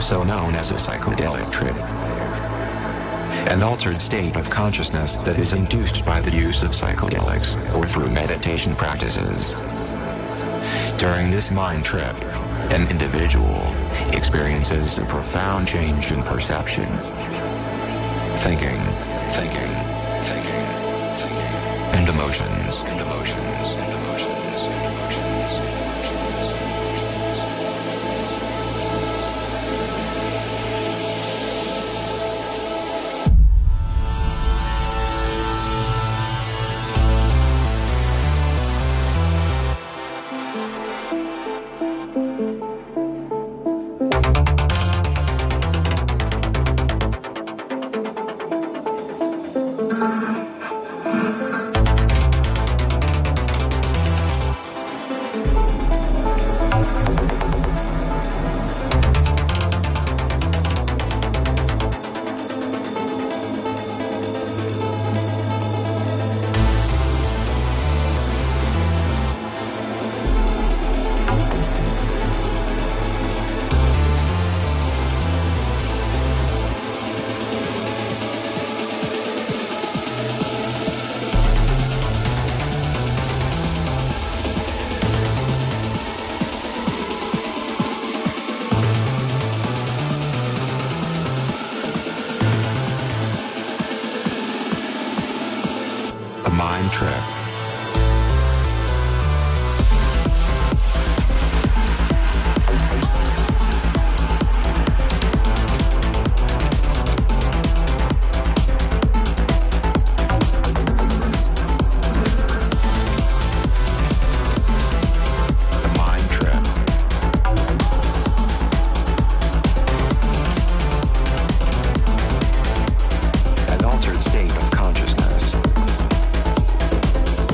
also known as a psychedelic trip. An altered state of consciousness that is induced by the use of psychedelics or through meditation practices. During this mind trip, an individual experiences a profound change in perception, thinking, thinking, thinking, and emotions, and emotions, and emotions, and emotions. Mind trip. An altered state of consciousness.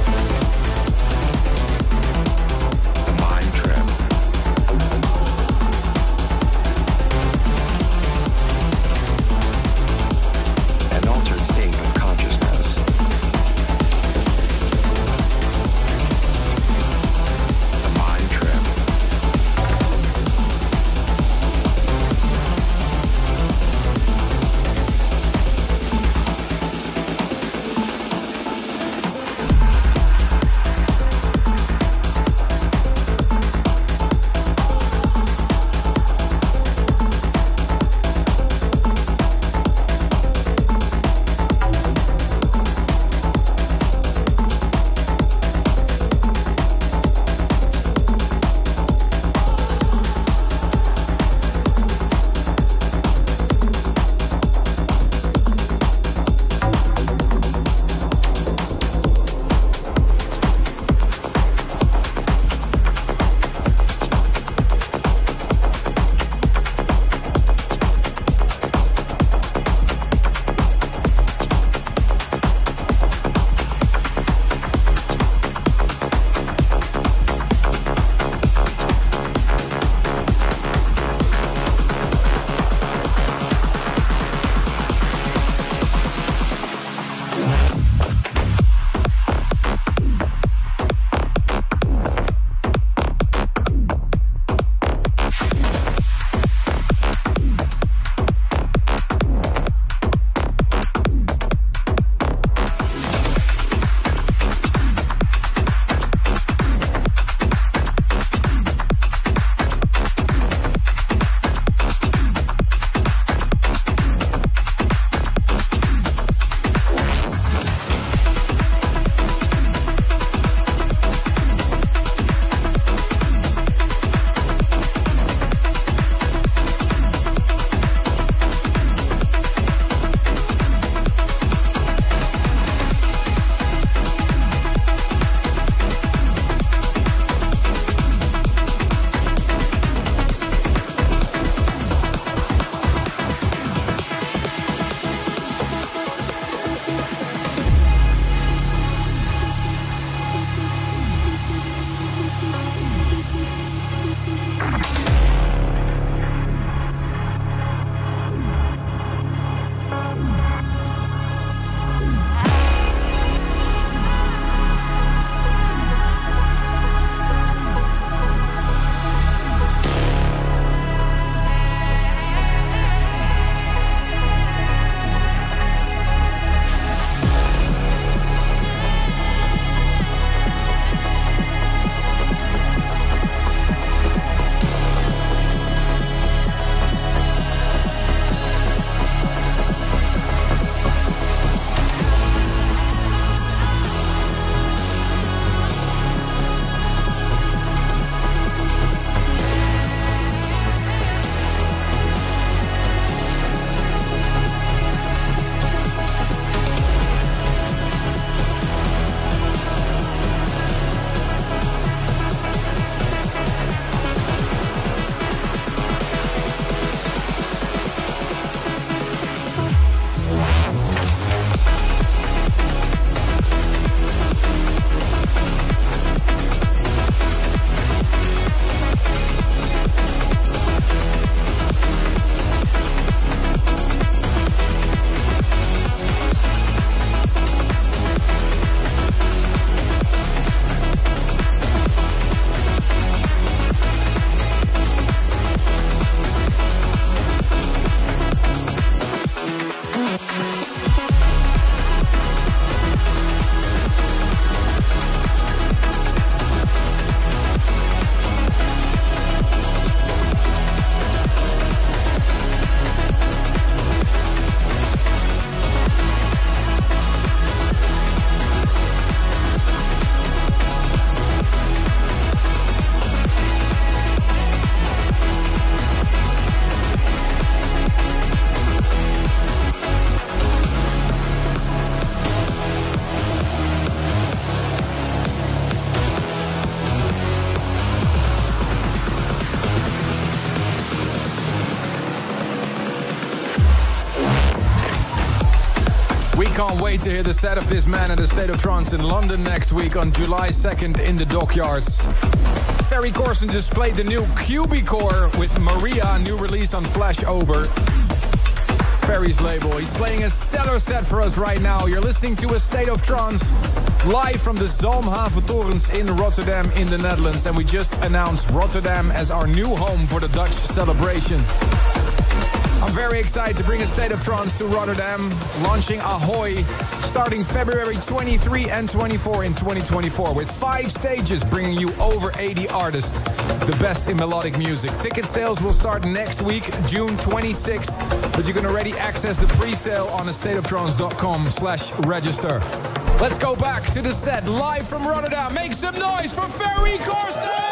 can't wait to hear the set of this man at the State of Trance in London next week on July second in the Dockyards. Ferry Corsten just played the new Cubicore with Maria, new release on Flash Ober. Ferry's label. He's playing a stellar set for us right now. You're listening to A State of Trance live from the Zalmhaventorens in Rotterdam in the Netherlands. And we just announced Rotterdam as our new home for the Dutch celebration. I'm very excited to bring A State of Trance to Rotterdam, launching Ahoy, starting February twenty-third and twenty-fourth in twenty twenty-four, with five stages bringing you over eighty artists, the best in melodic music. Ticket sales will start next week, June twenty-sixth, but you can already access the pre-sale on a state of trance dot com slash register. Let's go back to the set, live from Rotterdam. Make some noise for Ferry Corsten!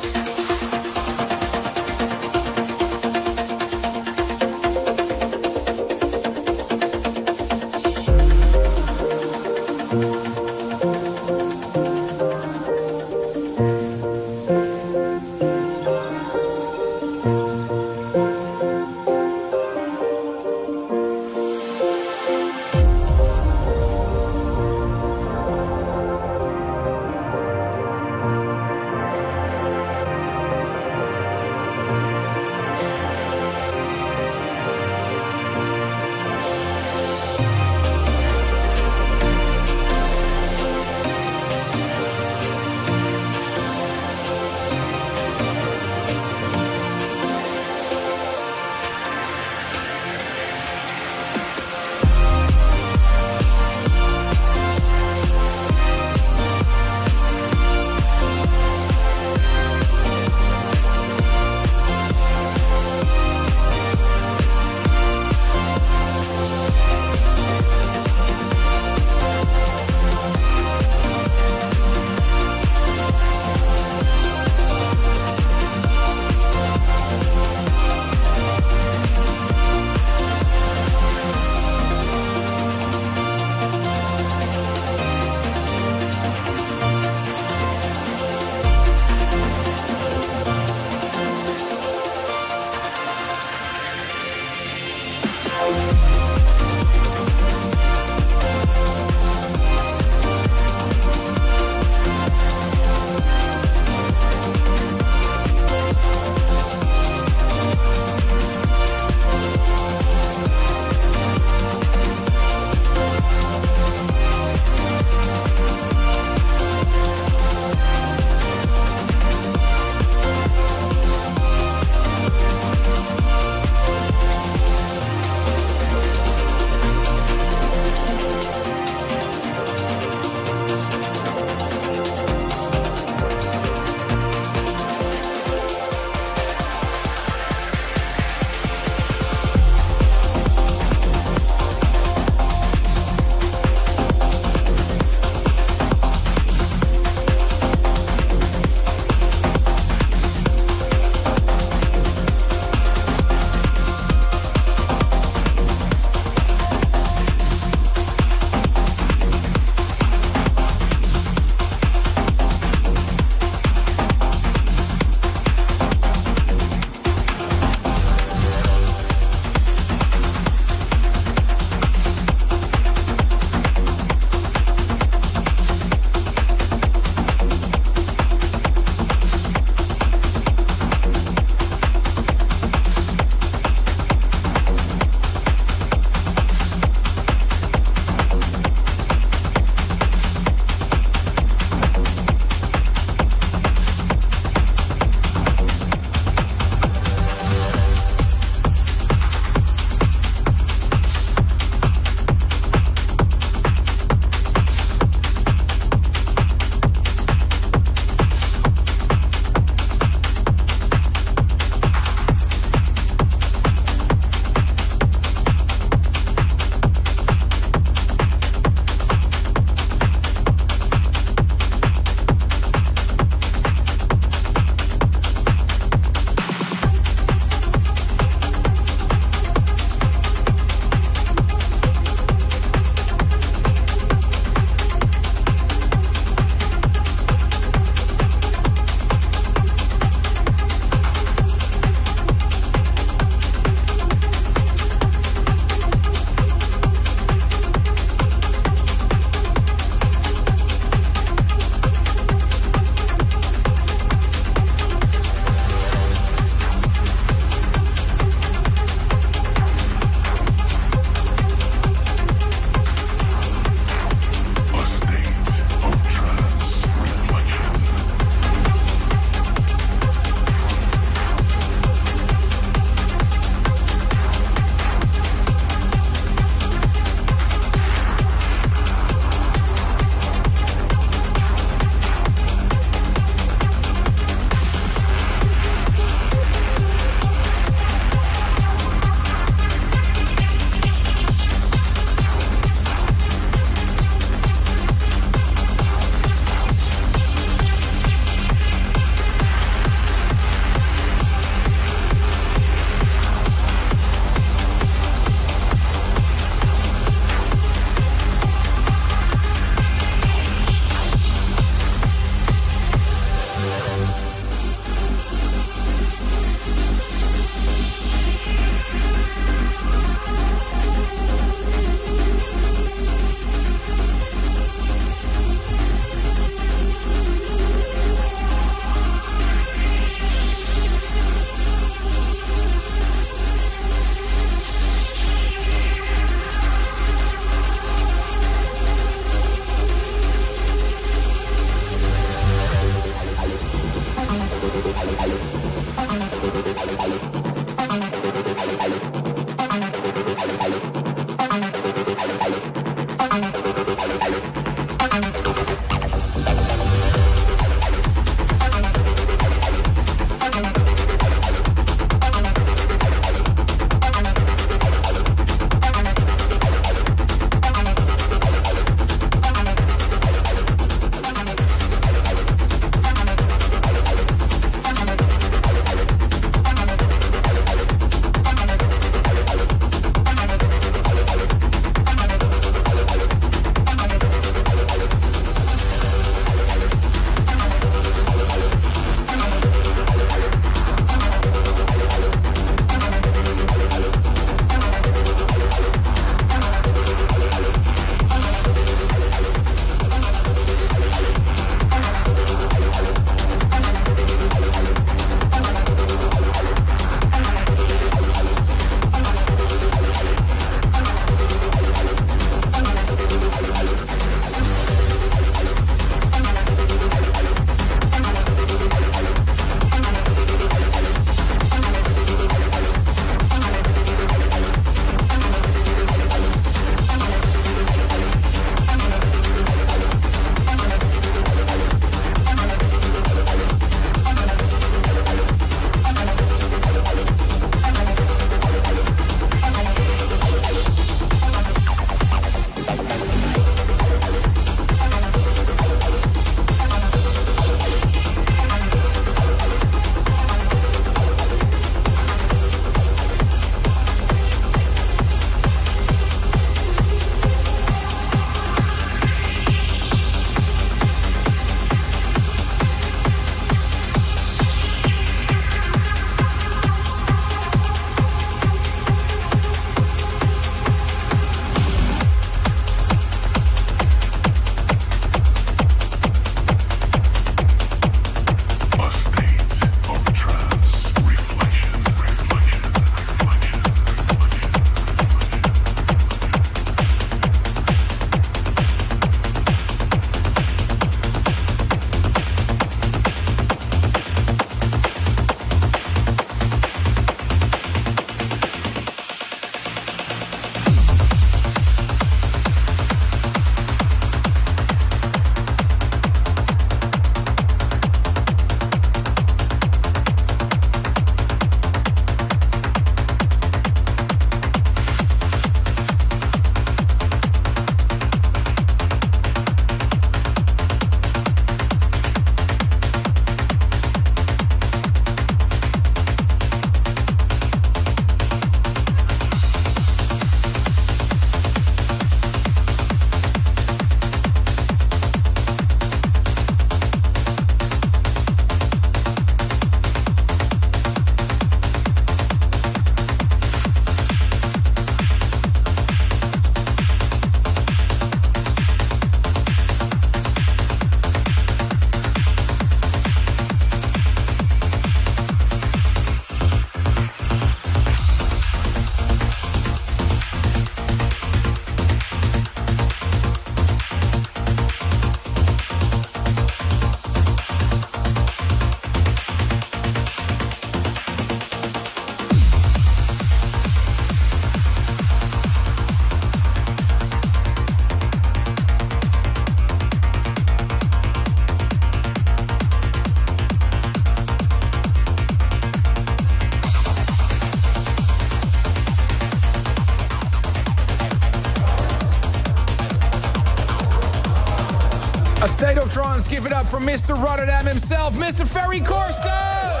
Let's give it up for Mister Rotterdam himself, Mister Ferry Corsten!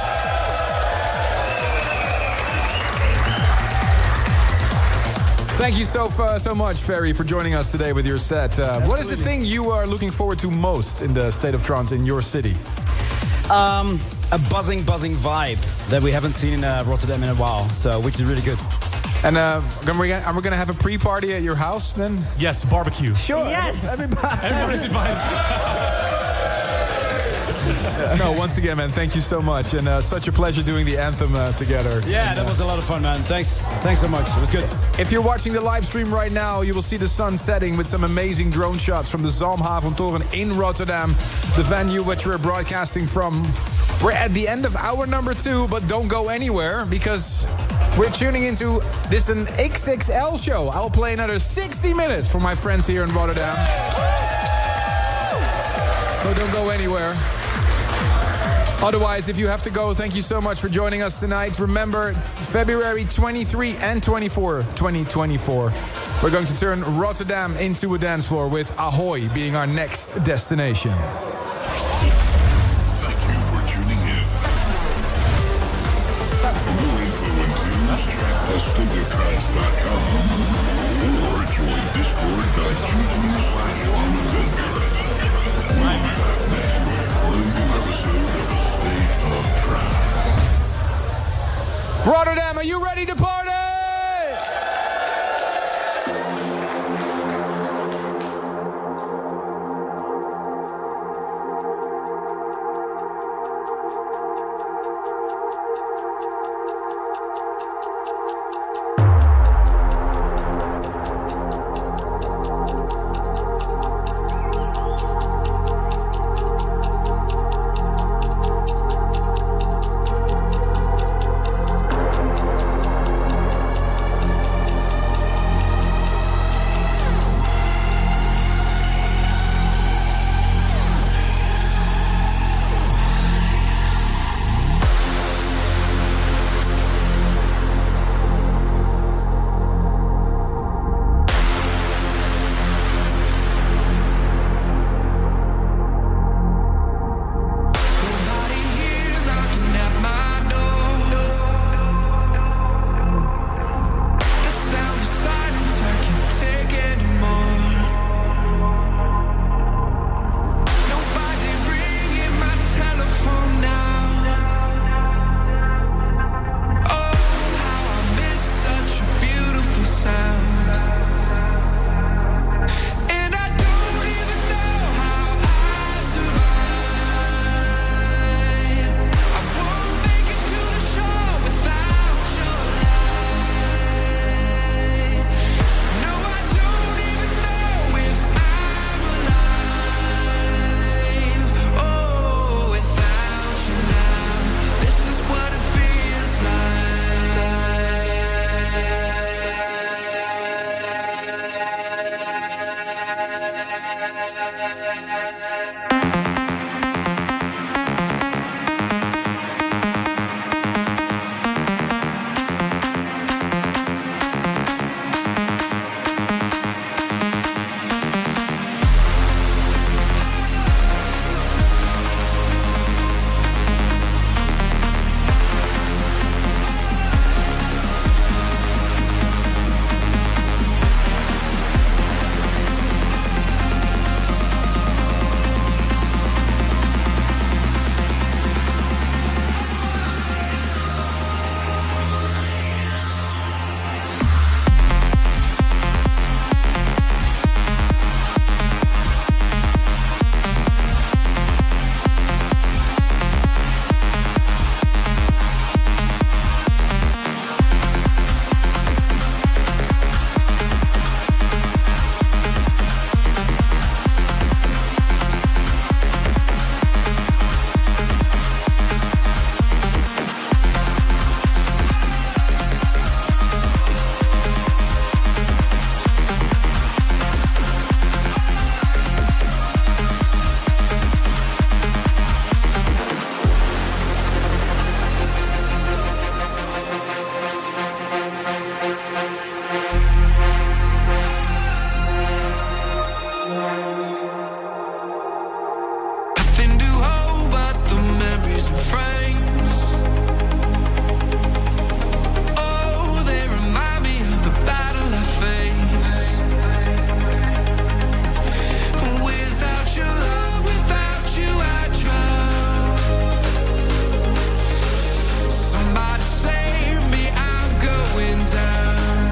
Thank you so uh, so much, Ferry, for joining us today with your set. Uh, what is the thing you are looking forward to most in the State of Trance in your city? Um, a buzzing, buzzing vibe that we haven't seen in uh, Rotterdam in a while, so which is really good. And uh, are we going to have a pre-party at your house then? Yes, barbecue. Sure. Yes. Everybody. Everybody's invited. No, once again, man, thank you so much. And uh, such a pleasure doing the anthem uh, together. Yeah, and, that uh, was a lot of fun, man. Thanks. Thanks so much. It was good. If you're watching the live stream right now, you will see the sun setting with some amazing drone shots from the Zalmhaventoren in Rotterdam, the venue which we're broadcasting from. We're at the end of hour number two, but don't go anywhere because we're tuning into this an X X L show. I'll play another sixty minutes for my friends here in Rotterdam. So don't go anywhere. Otherwise, if you have to go, thank you so much for joining us tonight. Remember, February twenty-third and twenty-fourth, twenty twenty-four. We're going to turn Rotterdam into a dance floor with Ahoy being our next destination. Thank you for tuning in. For more info and tunes, check the state of trance dot com or join discord.gg slash Armin Van Buren. We'll be back next week for a new episode of A State of Trance. Rotterdam, are you ready to party? memories of friends. Oh, they remind me of the battle I faced. Without your love, without you I drown. Somebody save me, I'm going down.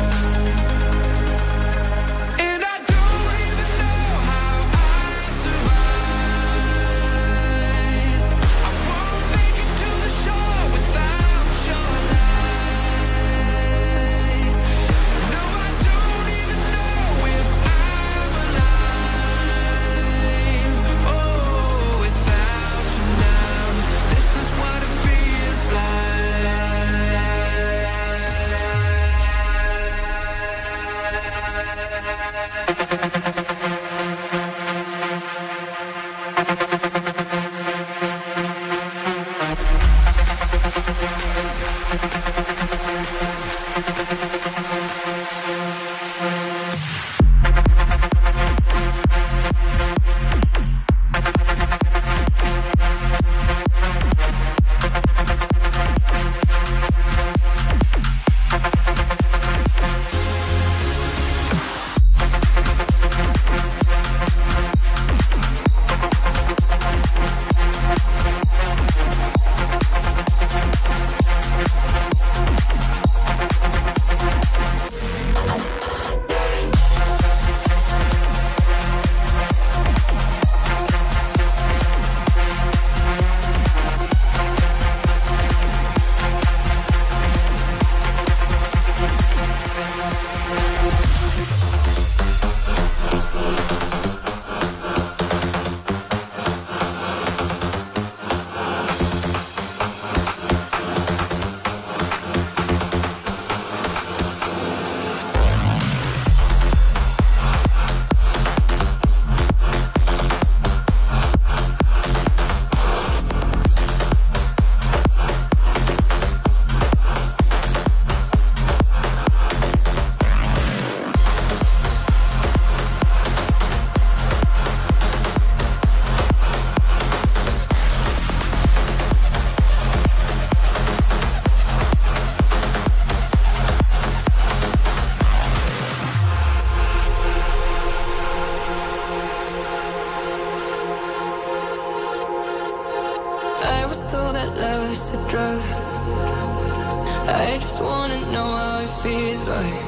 I just wanna know how it feels like.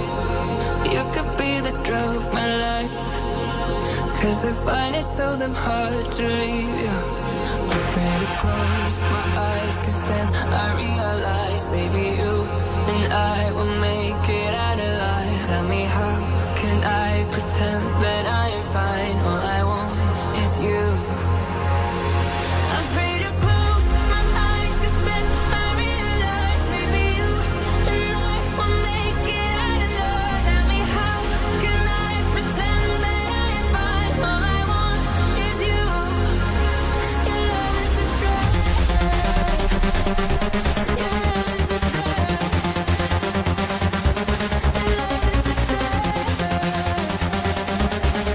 You could be the drug of my life, 'cause I find it so damn hard to leave you. Afraid to close my eyes, 'cause then I realize maybe you and I will make it out alive. Tell me, how can I pretend that I am fine? All I want is you. Afraid to close my eyes, 'cause then I realize maybe you and I will make it out alive. Tell me, how can I pretend that I am fine? All I want is you. Your love is a drug. Your love is a drug. Your love is a drug.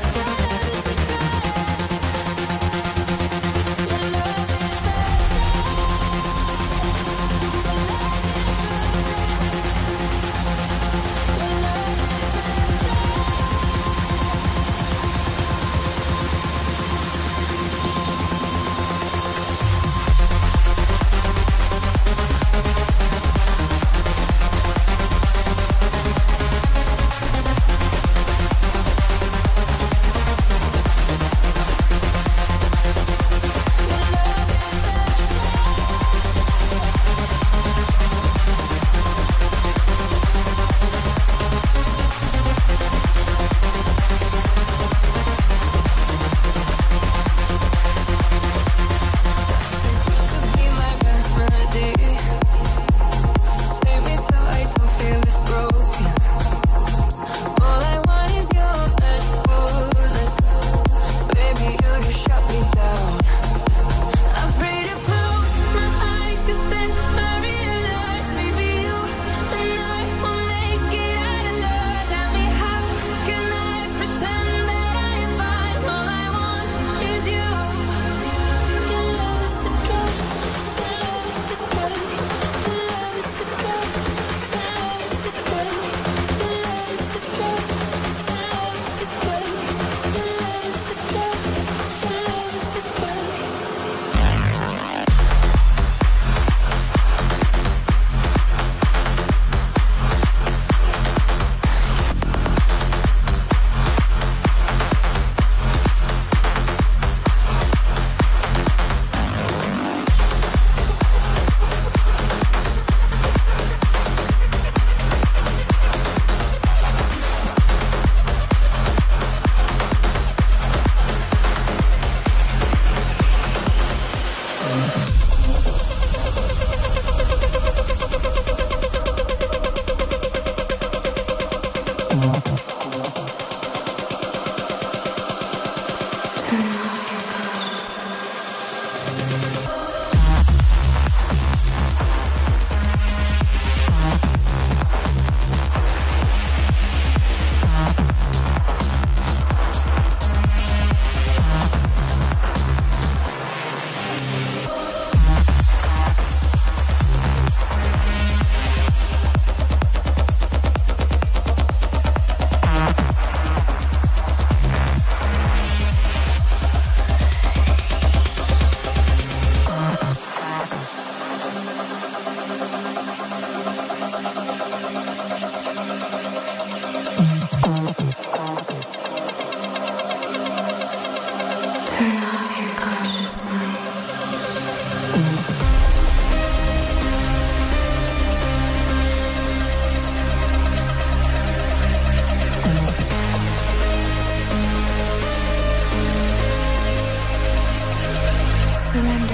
surrender.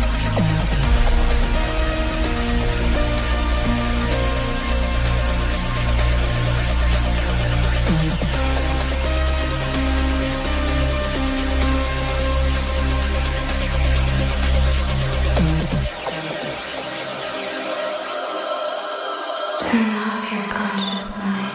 Turn off your conscious mind.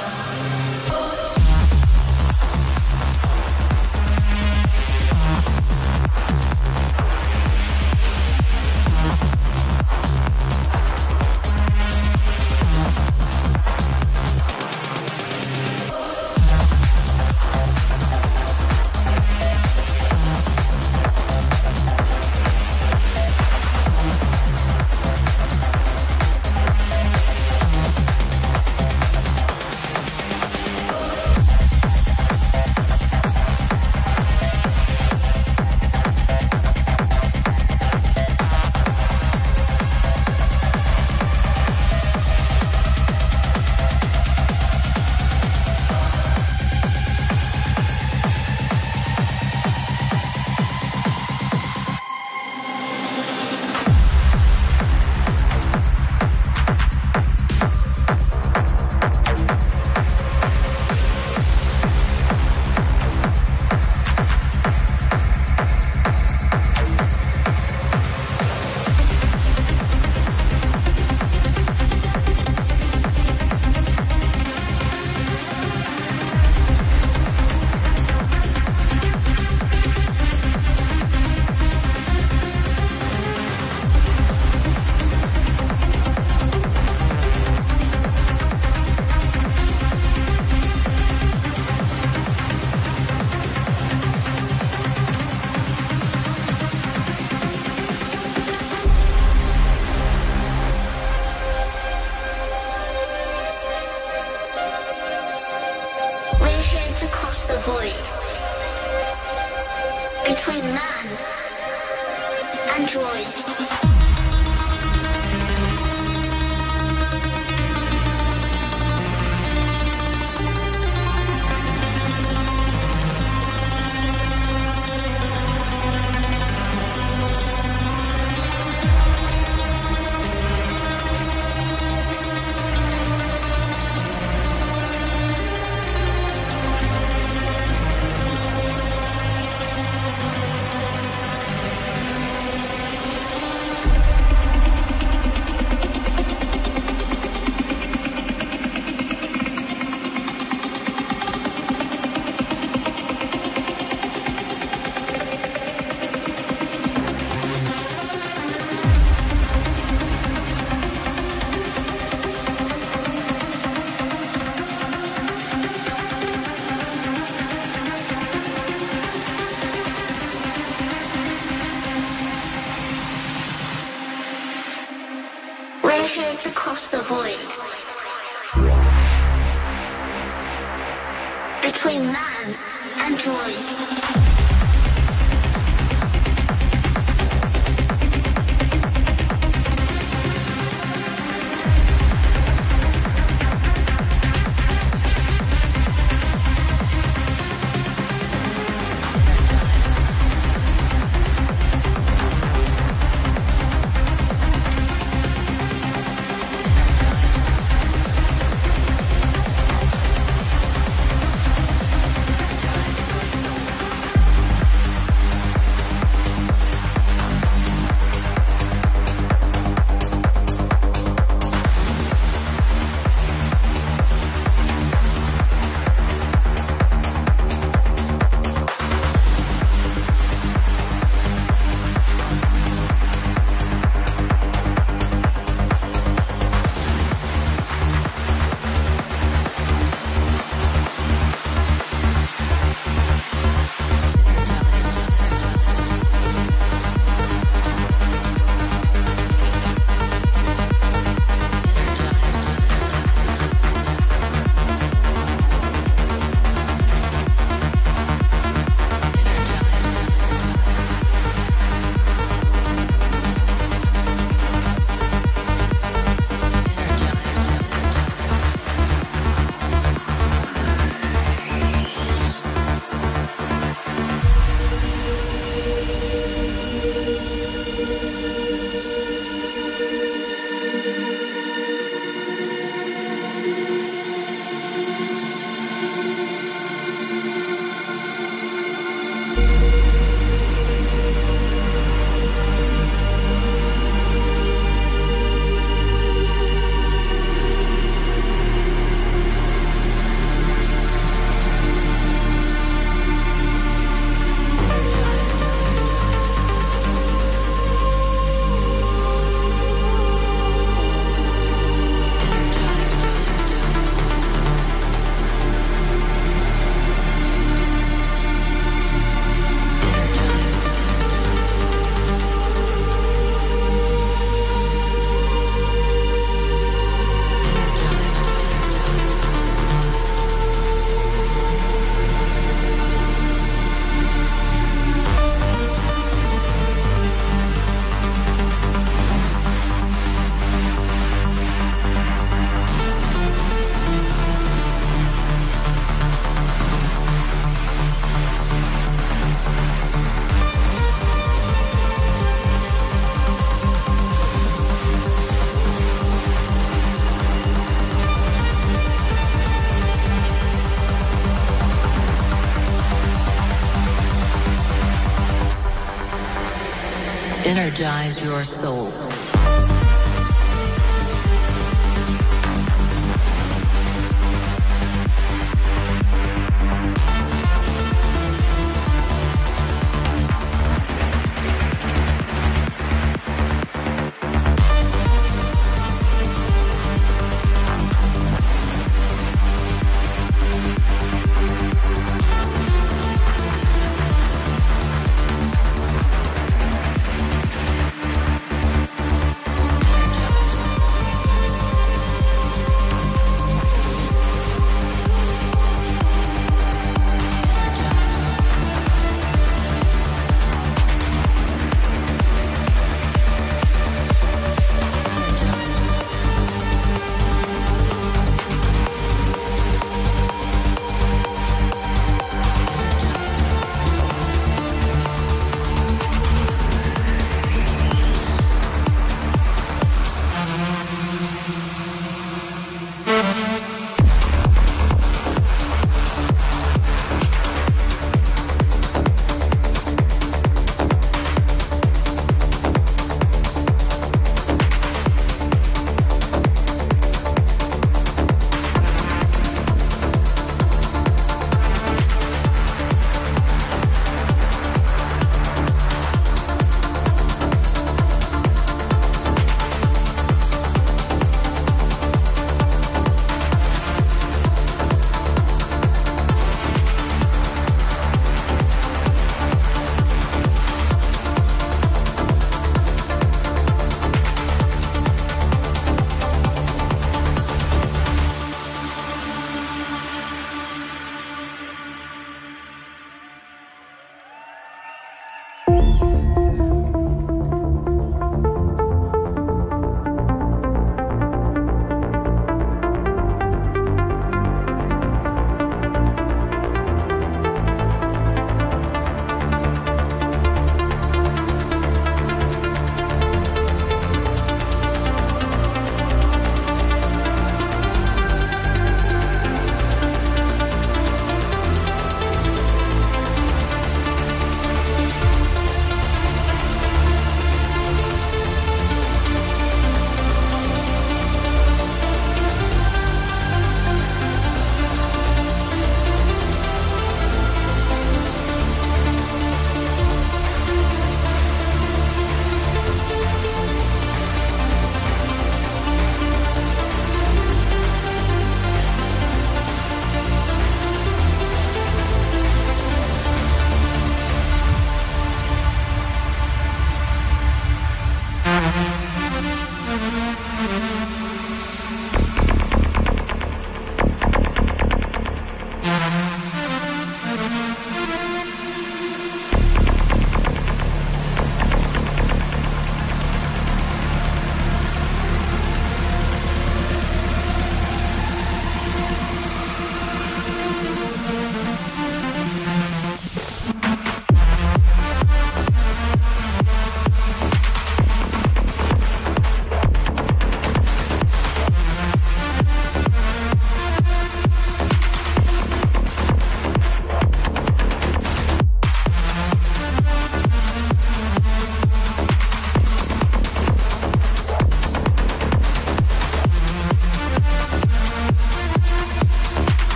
Between man and droid. To cross the void between man and droid. energize your soul.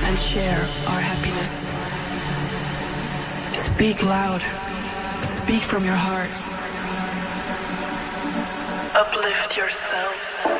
and share our happiness. Speak loud. Speak from your heart. Uplift yourself.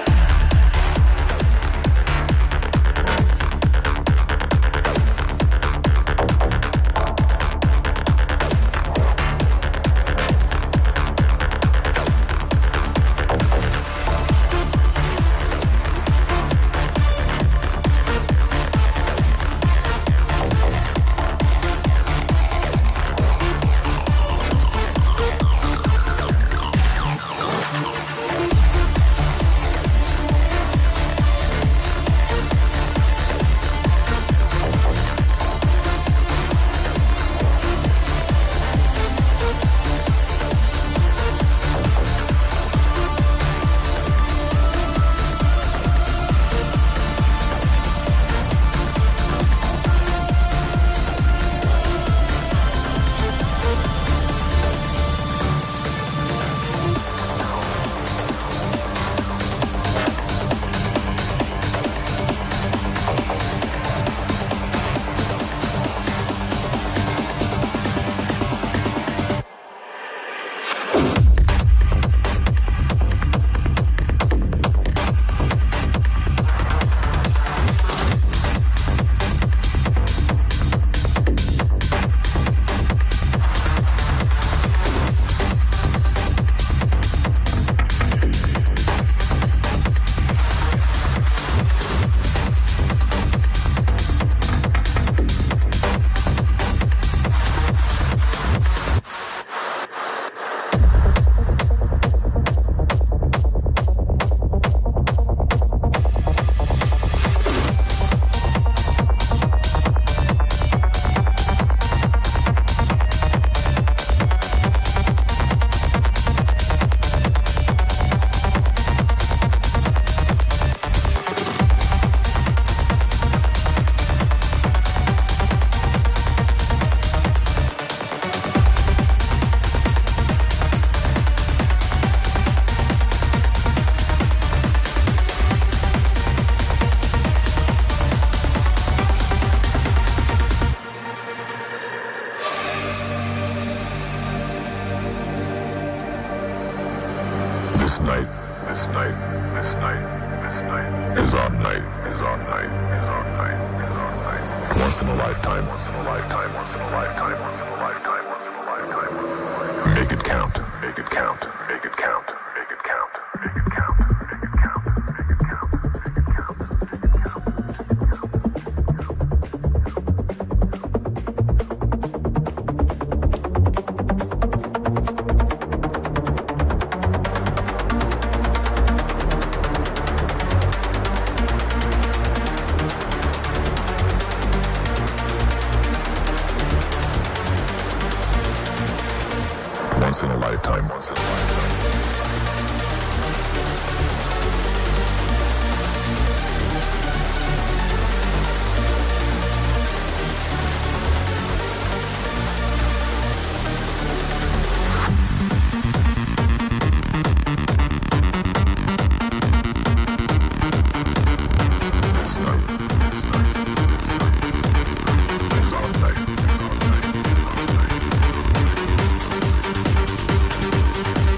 This night, this night, this night, this night is our night, is our night, is our night, is our night. Once in a lifetime, once in a lifetime, once in a lifetime, once in a lifetime, once in a lifetime, once in a lifetime. Make it count, make it count, make it count, make it count, make it count, make it count, make it count, make it count, make it count, once in a lifetime, once in a lifetime. This night, this night, is our night, is our night, is our night.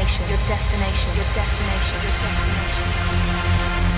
destination, your destination, your destination, your destination.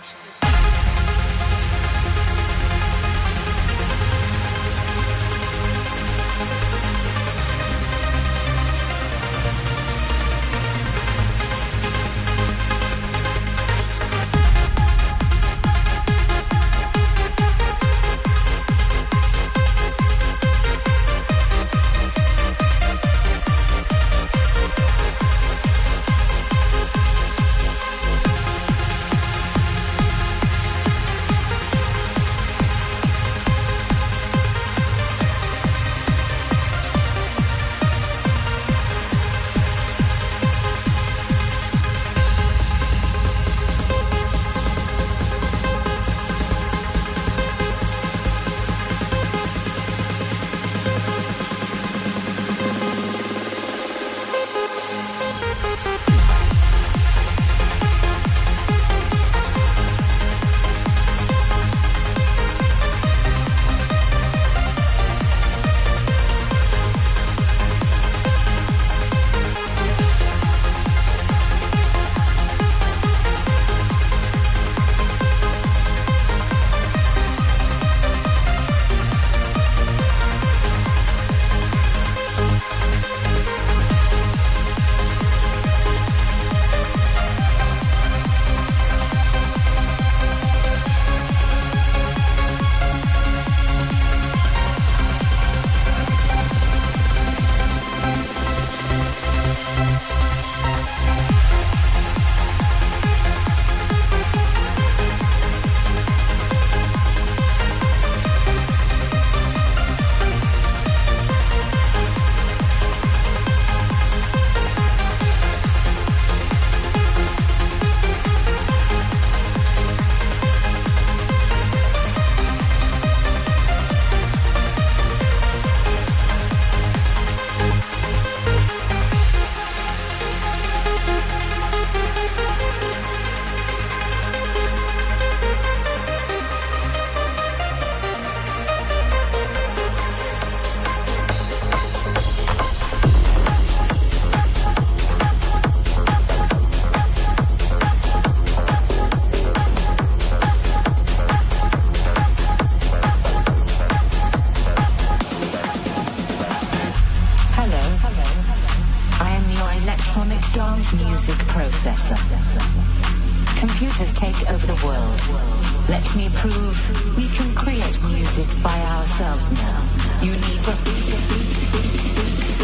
Computers take over the world. Let me prove we can create music by ourselves now. You need to beat the beat, beat, beat,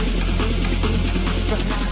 beat, beat, beat,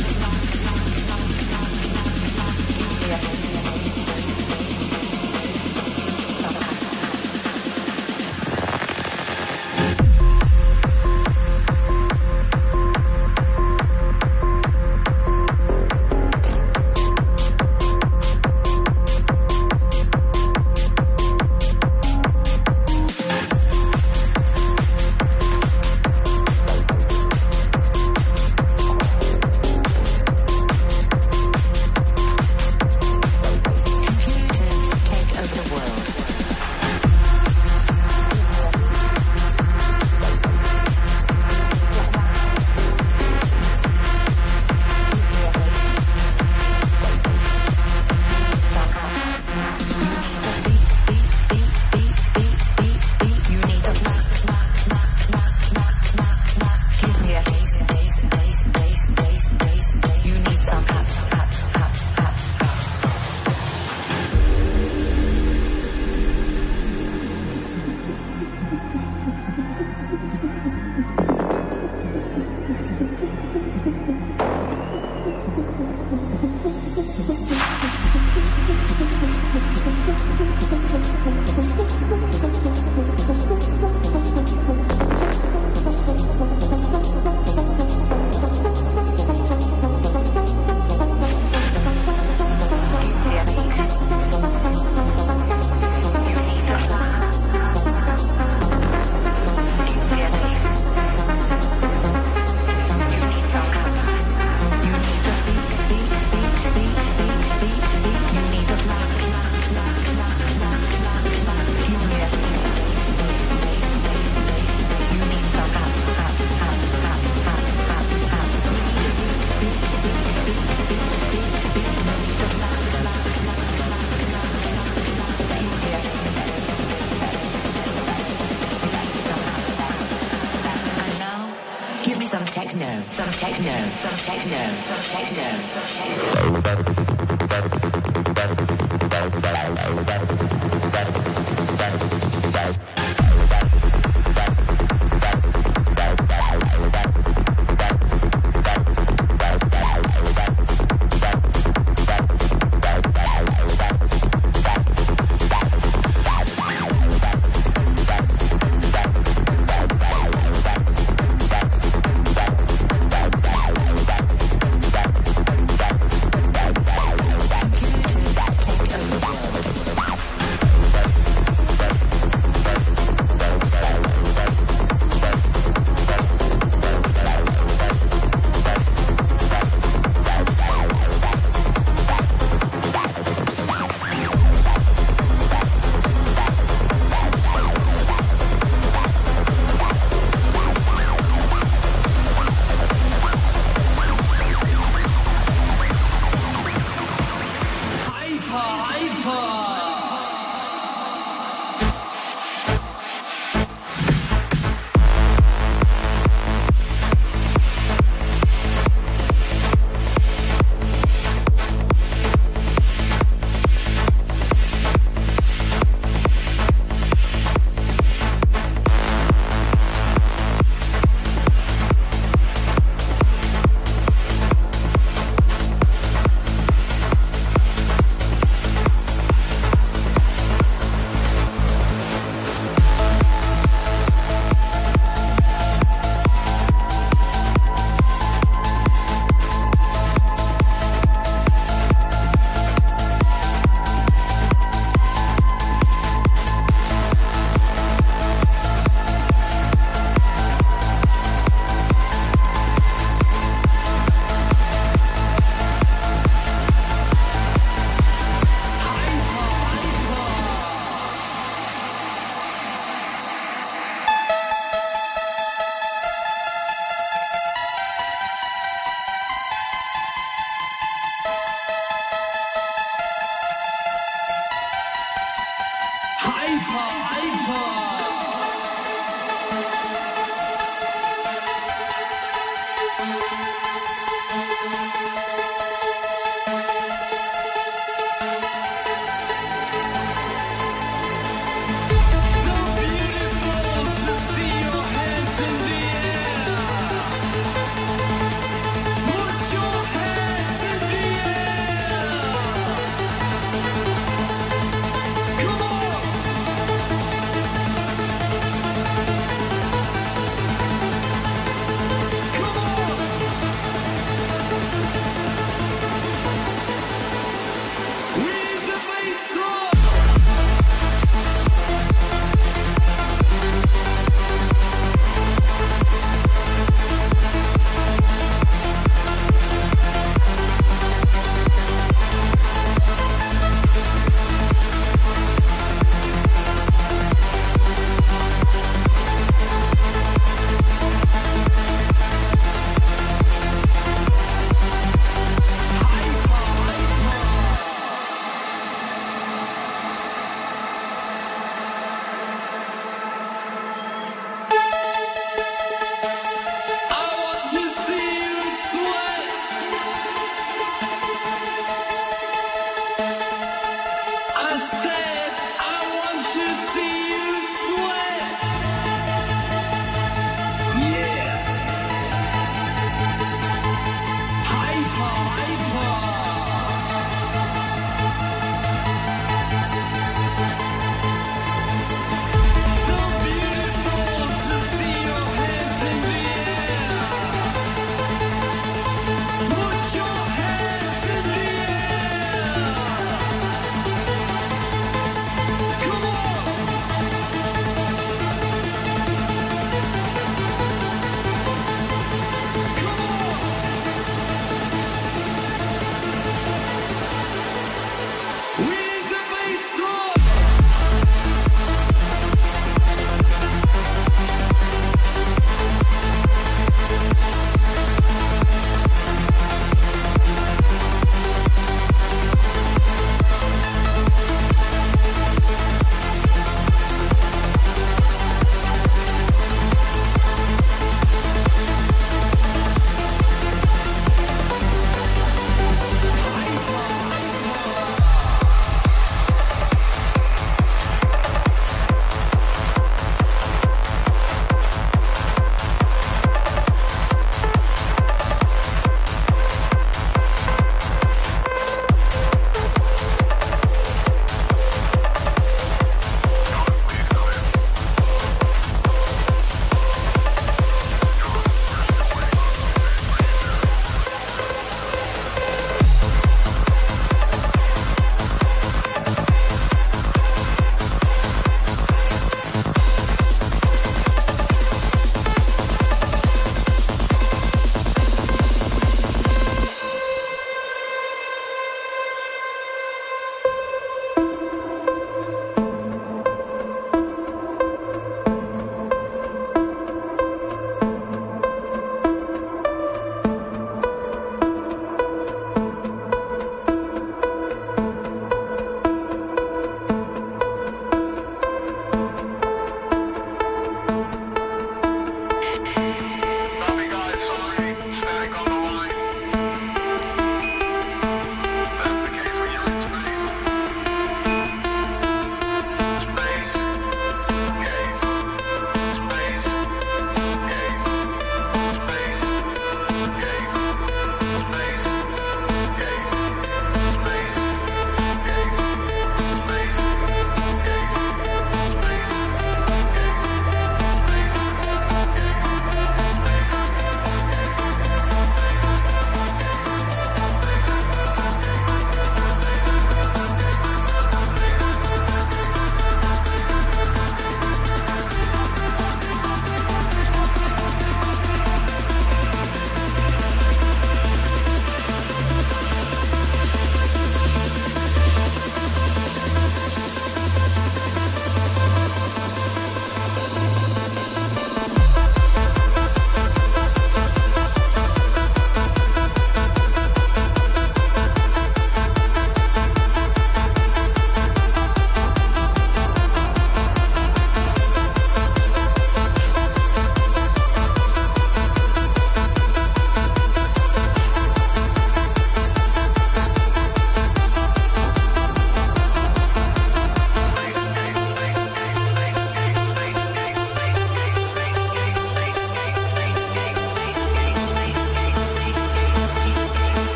techno, some techno, some techno, some techno, some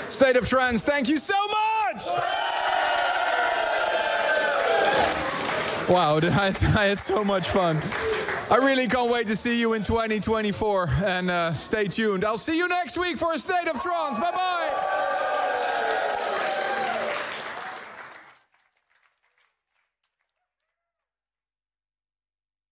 State of Trance, thank you so much! Wow, I had, I had so much fun. I really can't wait to see you in twenty twenty-four. And uh, stay tuned. I'll see you next week for a State of Trance. Bye-bye!